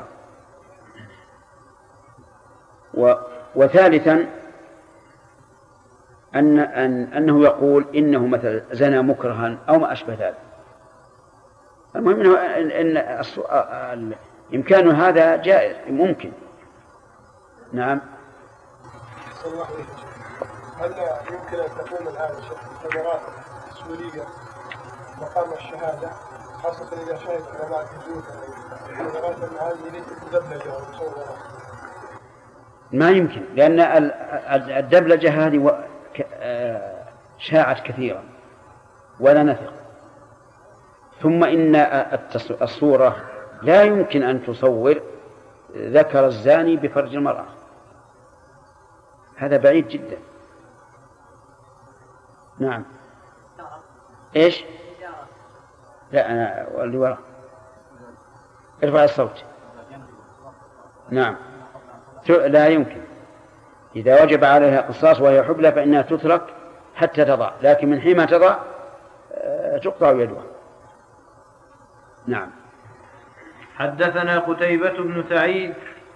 و... وثالثا أن... أن... أنه يقول إنه مثلا زنا مكرها أو ما أشبه ذلك. المهم أنه إن... إن... إمكان هذا جائز ممكن. نعم. هل يمكن أن تقوم الآن الثغرات السورية مقام الشهادة، خاصة إذا شهد علماء الجيوش الثغرات هذه ليست مدبلجة أو مصورة؟ ما يمكن، لأن الدبلجة هذه شاعت كثيرا ولا نثق. ثم إن الصورة لا يمكن أن تصور ذكر الزاني بفرج المرأة، هذا بعيد جدا. نعم. إيش؟ لا أنا اللي وراء ارفع الصوت. نعم. لا يمكن، إذا وجب عليها قصاص وهي حبلى فإنها تترك حتى تضع، لكن من حين ما تضع تقطع يدها. نعم. حدثنا قتيبة بن سعيد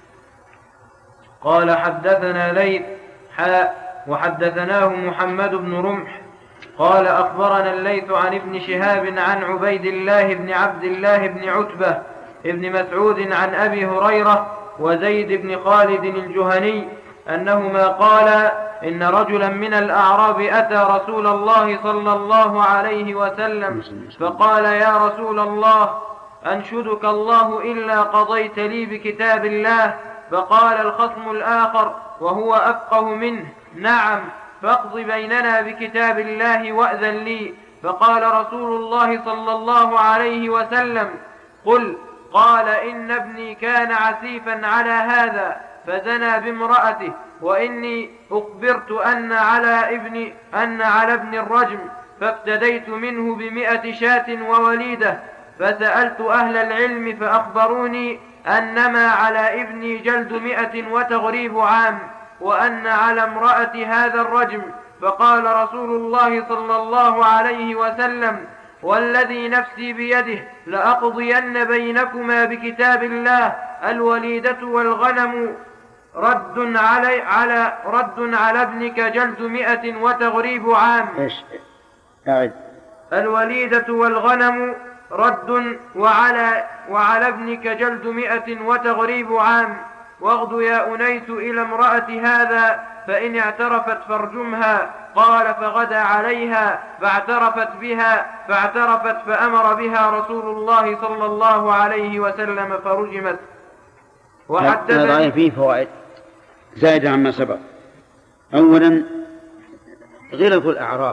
قال حدثنا ليث حاء وحدثناه محمد بن رمح قال أخبرنا الليث عن ابن شهاب عن عبيد الله بن عبد الله بن عتبة ابن مسعود عن أبي هريرة وزيد بن خالد الجهني أنهما قال إن رجلا من الأعراب أتى رسول الله صلى الله عليه وسلم فقال: يا رسول الله، أنشدك الله إلا قضيت لي بكتاب الله. فقال الخصم الآخر وهو أفقه منه: نعم، فاقض بيننا بكتاب الله وأذن لي. فقال رسول الله صلى الله عليه وسلم: قل. قال: إن ابني كان عسيفا على هذا فزنى بامرأته، وإني أخبرت أن على ابن أن على ابن الرجم، فافتديت منه بمئة شاة ووليدة. فسألت أهل العلم فأخبروني أنما على ابني جلد مئة وتغريب عام، وأن على امرأة هذا الرجم. فقال رسول الله صلى الله عليه وسلم: والذي نفسي بيده لأقضين بينكما بكتاب الله، الوليدة والغنم رد علي على رد على ابنك جلد مئة وتغريب عام. إيش؟ أعد. الوليدة والغنم رد وعلى وعلى ابنك جلد مئة وتغريب عام. واغد يا أنيس إلى امرأة هذا فإن اعترفت فارجمها. قال فغدا عليها فاعترفت بها فاعترفت فأمر بها رسول الله صلى الله عليه وسلم فرجمت. وحدثني فيه فوائد زائدة عما سبق. أولا غلظ الأعراب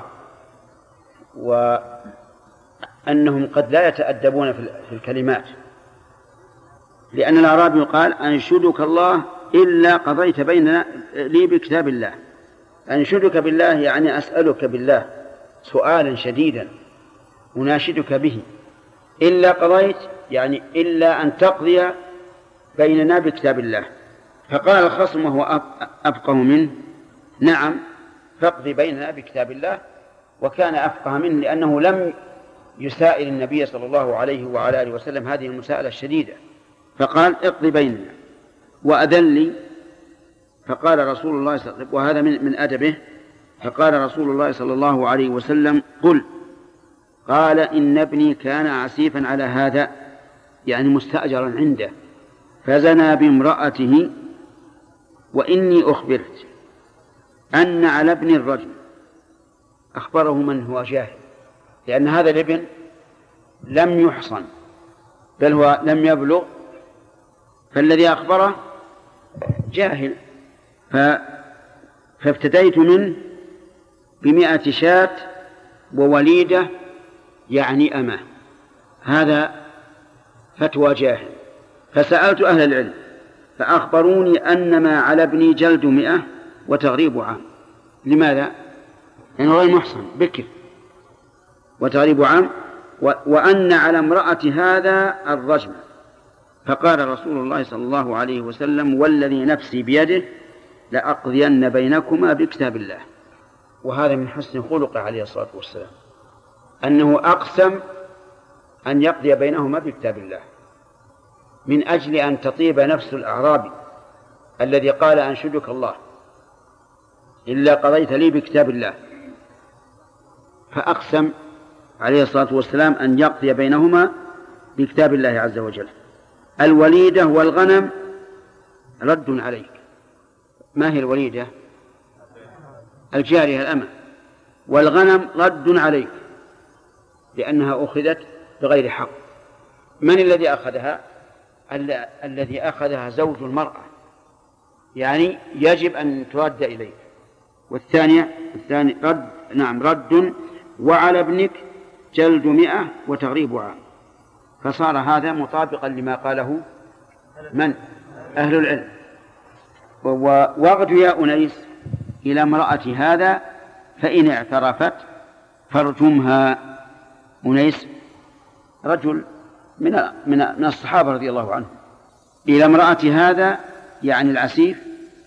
وأنهم قد لا يتأدبون في الكلمات، لأن الأعرابي قال أنشدك الله إلا قضيت بيننا لي بكتاب الله. أنشدك بالله يعني أسألك بالله سؤالا شديدا أناشدك به، إلا قضيت يعني إلا أن تقضي بيننا بكتاب الله. فقال الخصم وهو أفقه منه نعم فاقضي بيننا بكتاب الله، وكان أفقه منه لأنه لم يسائل النبي صلى الله عليه وعلى آله وسلم هذه المساءلة الشديدة، فقال اقضي بيننا وأذن لي. فقال رسول الله صلى الله عليه وسلم وهذا من, من أدبه، فقال رسول الله صلى الله عليه وسلم قل. قال إن ابني كان عسيفا على هذا يعني مستأجرا عنده فزنى بامرأته، وإني أخبرت أن على ابن الرجل. أخبره من هو جاهل، لأن هذا الابن لم يحصن بل هو لم يبلغ، فالذي أخبره جاهل. ف... فابتديت منه بمئة شاة ووليدة يعني أمه، هذا فتوى جاهل. فسألت أهل العلم فأخبروني أن ما على ابني جلد مئة وتغريب عام. لماذا؟ لأنه غير محصن بكر وتغريب عام، و... وأن على امرأة هذا الرجم. فقال رسول الله صلى الله عليه وسلم والذي نفسي بيده لأقضين بينكما بكتاب الله. وهذا من حسن خلقه عليه الصلاة والسلام أنه أقسم أن يقضي بينهما بكتاب الله من أجل أن تطيب نفس الأعرابي الذي قال أنشدك الله إلا قضيت لي بكتاب الله، فأقسم عليه الصلاة والسلام أن يقضي بينهما بكتاب الله عز وجل. الوليدة والغنم رد عليك. ما هي الوليدة؟ الجارية الأمة. والغنم رد عليك لأنها أخذت بغير حق. من الذي أخذها؟ ال- الذي أخذها زوج المرأة، يعني يجب أن ترد إليه. والثانية الثاني رد نعم رد وعلى ابنك جلد مئة وتغريب عام. فصار هذا مطابقا لما قاله من؟ أهل العلم. واغد يا أنيس إلى امرأة هذا فإن اعترفت فارجمها. أنيس رجل من من من الصحابة رضي الله عنهم. إلى امرأة هذا يعني العسيف،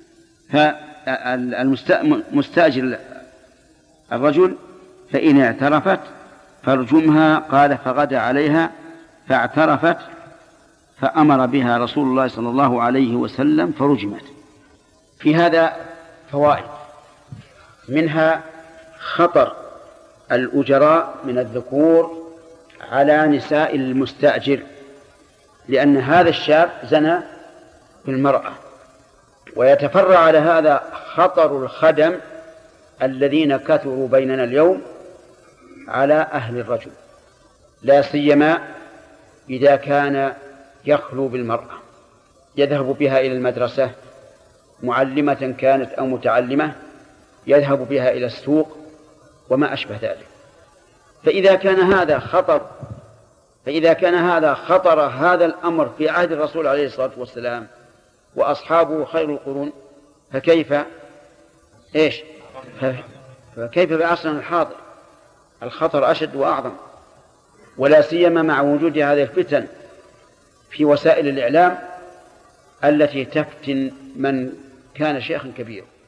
فالمستأجر الرجل فإن اعترفت فارجمها. قال فغدا عليها فاعترفت فأمر بها رسول الله صلى الله عليه وسلم فرجمت. في هذا فوائد، منها خطر الأجراء من الذكور على نساء المستأجر، لأن هذا الشاب زنى بالمرأة. ويتفرع على هذا خطر الخدم الذين كثروا بيننا اليوم على أهل الرجل، لا سيما إذا كان يخلو بالمرأة، يذهب بها إلى المدرسة معلمة كانت أو متعلمة، يذهب بها إلى السوق وما أشبه ذلك. فإذا كان هذا خطر فإذا كان هذا خطر هذا الأمر في عهد الرسول عليه الصلاة والسلام وأصحابه خير القرون، فكيف إيش فكيف بعصرنا الحاضر؟ الخطر أشد وأعظم، ولا سيما مع وجود هذه الفتن في وسائل الإعلام التي تفتن من كان شيخا كبيرا.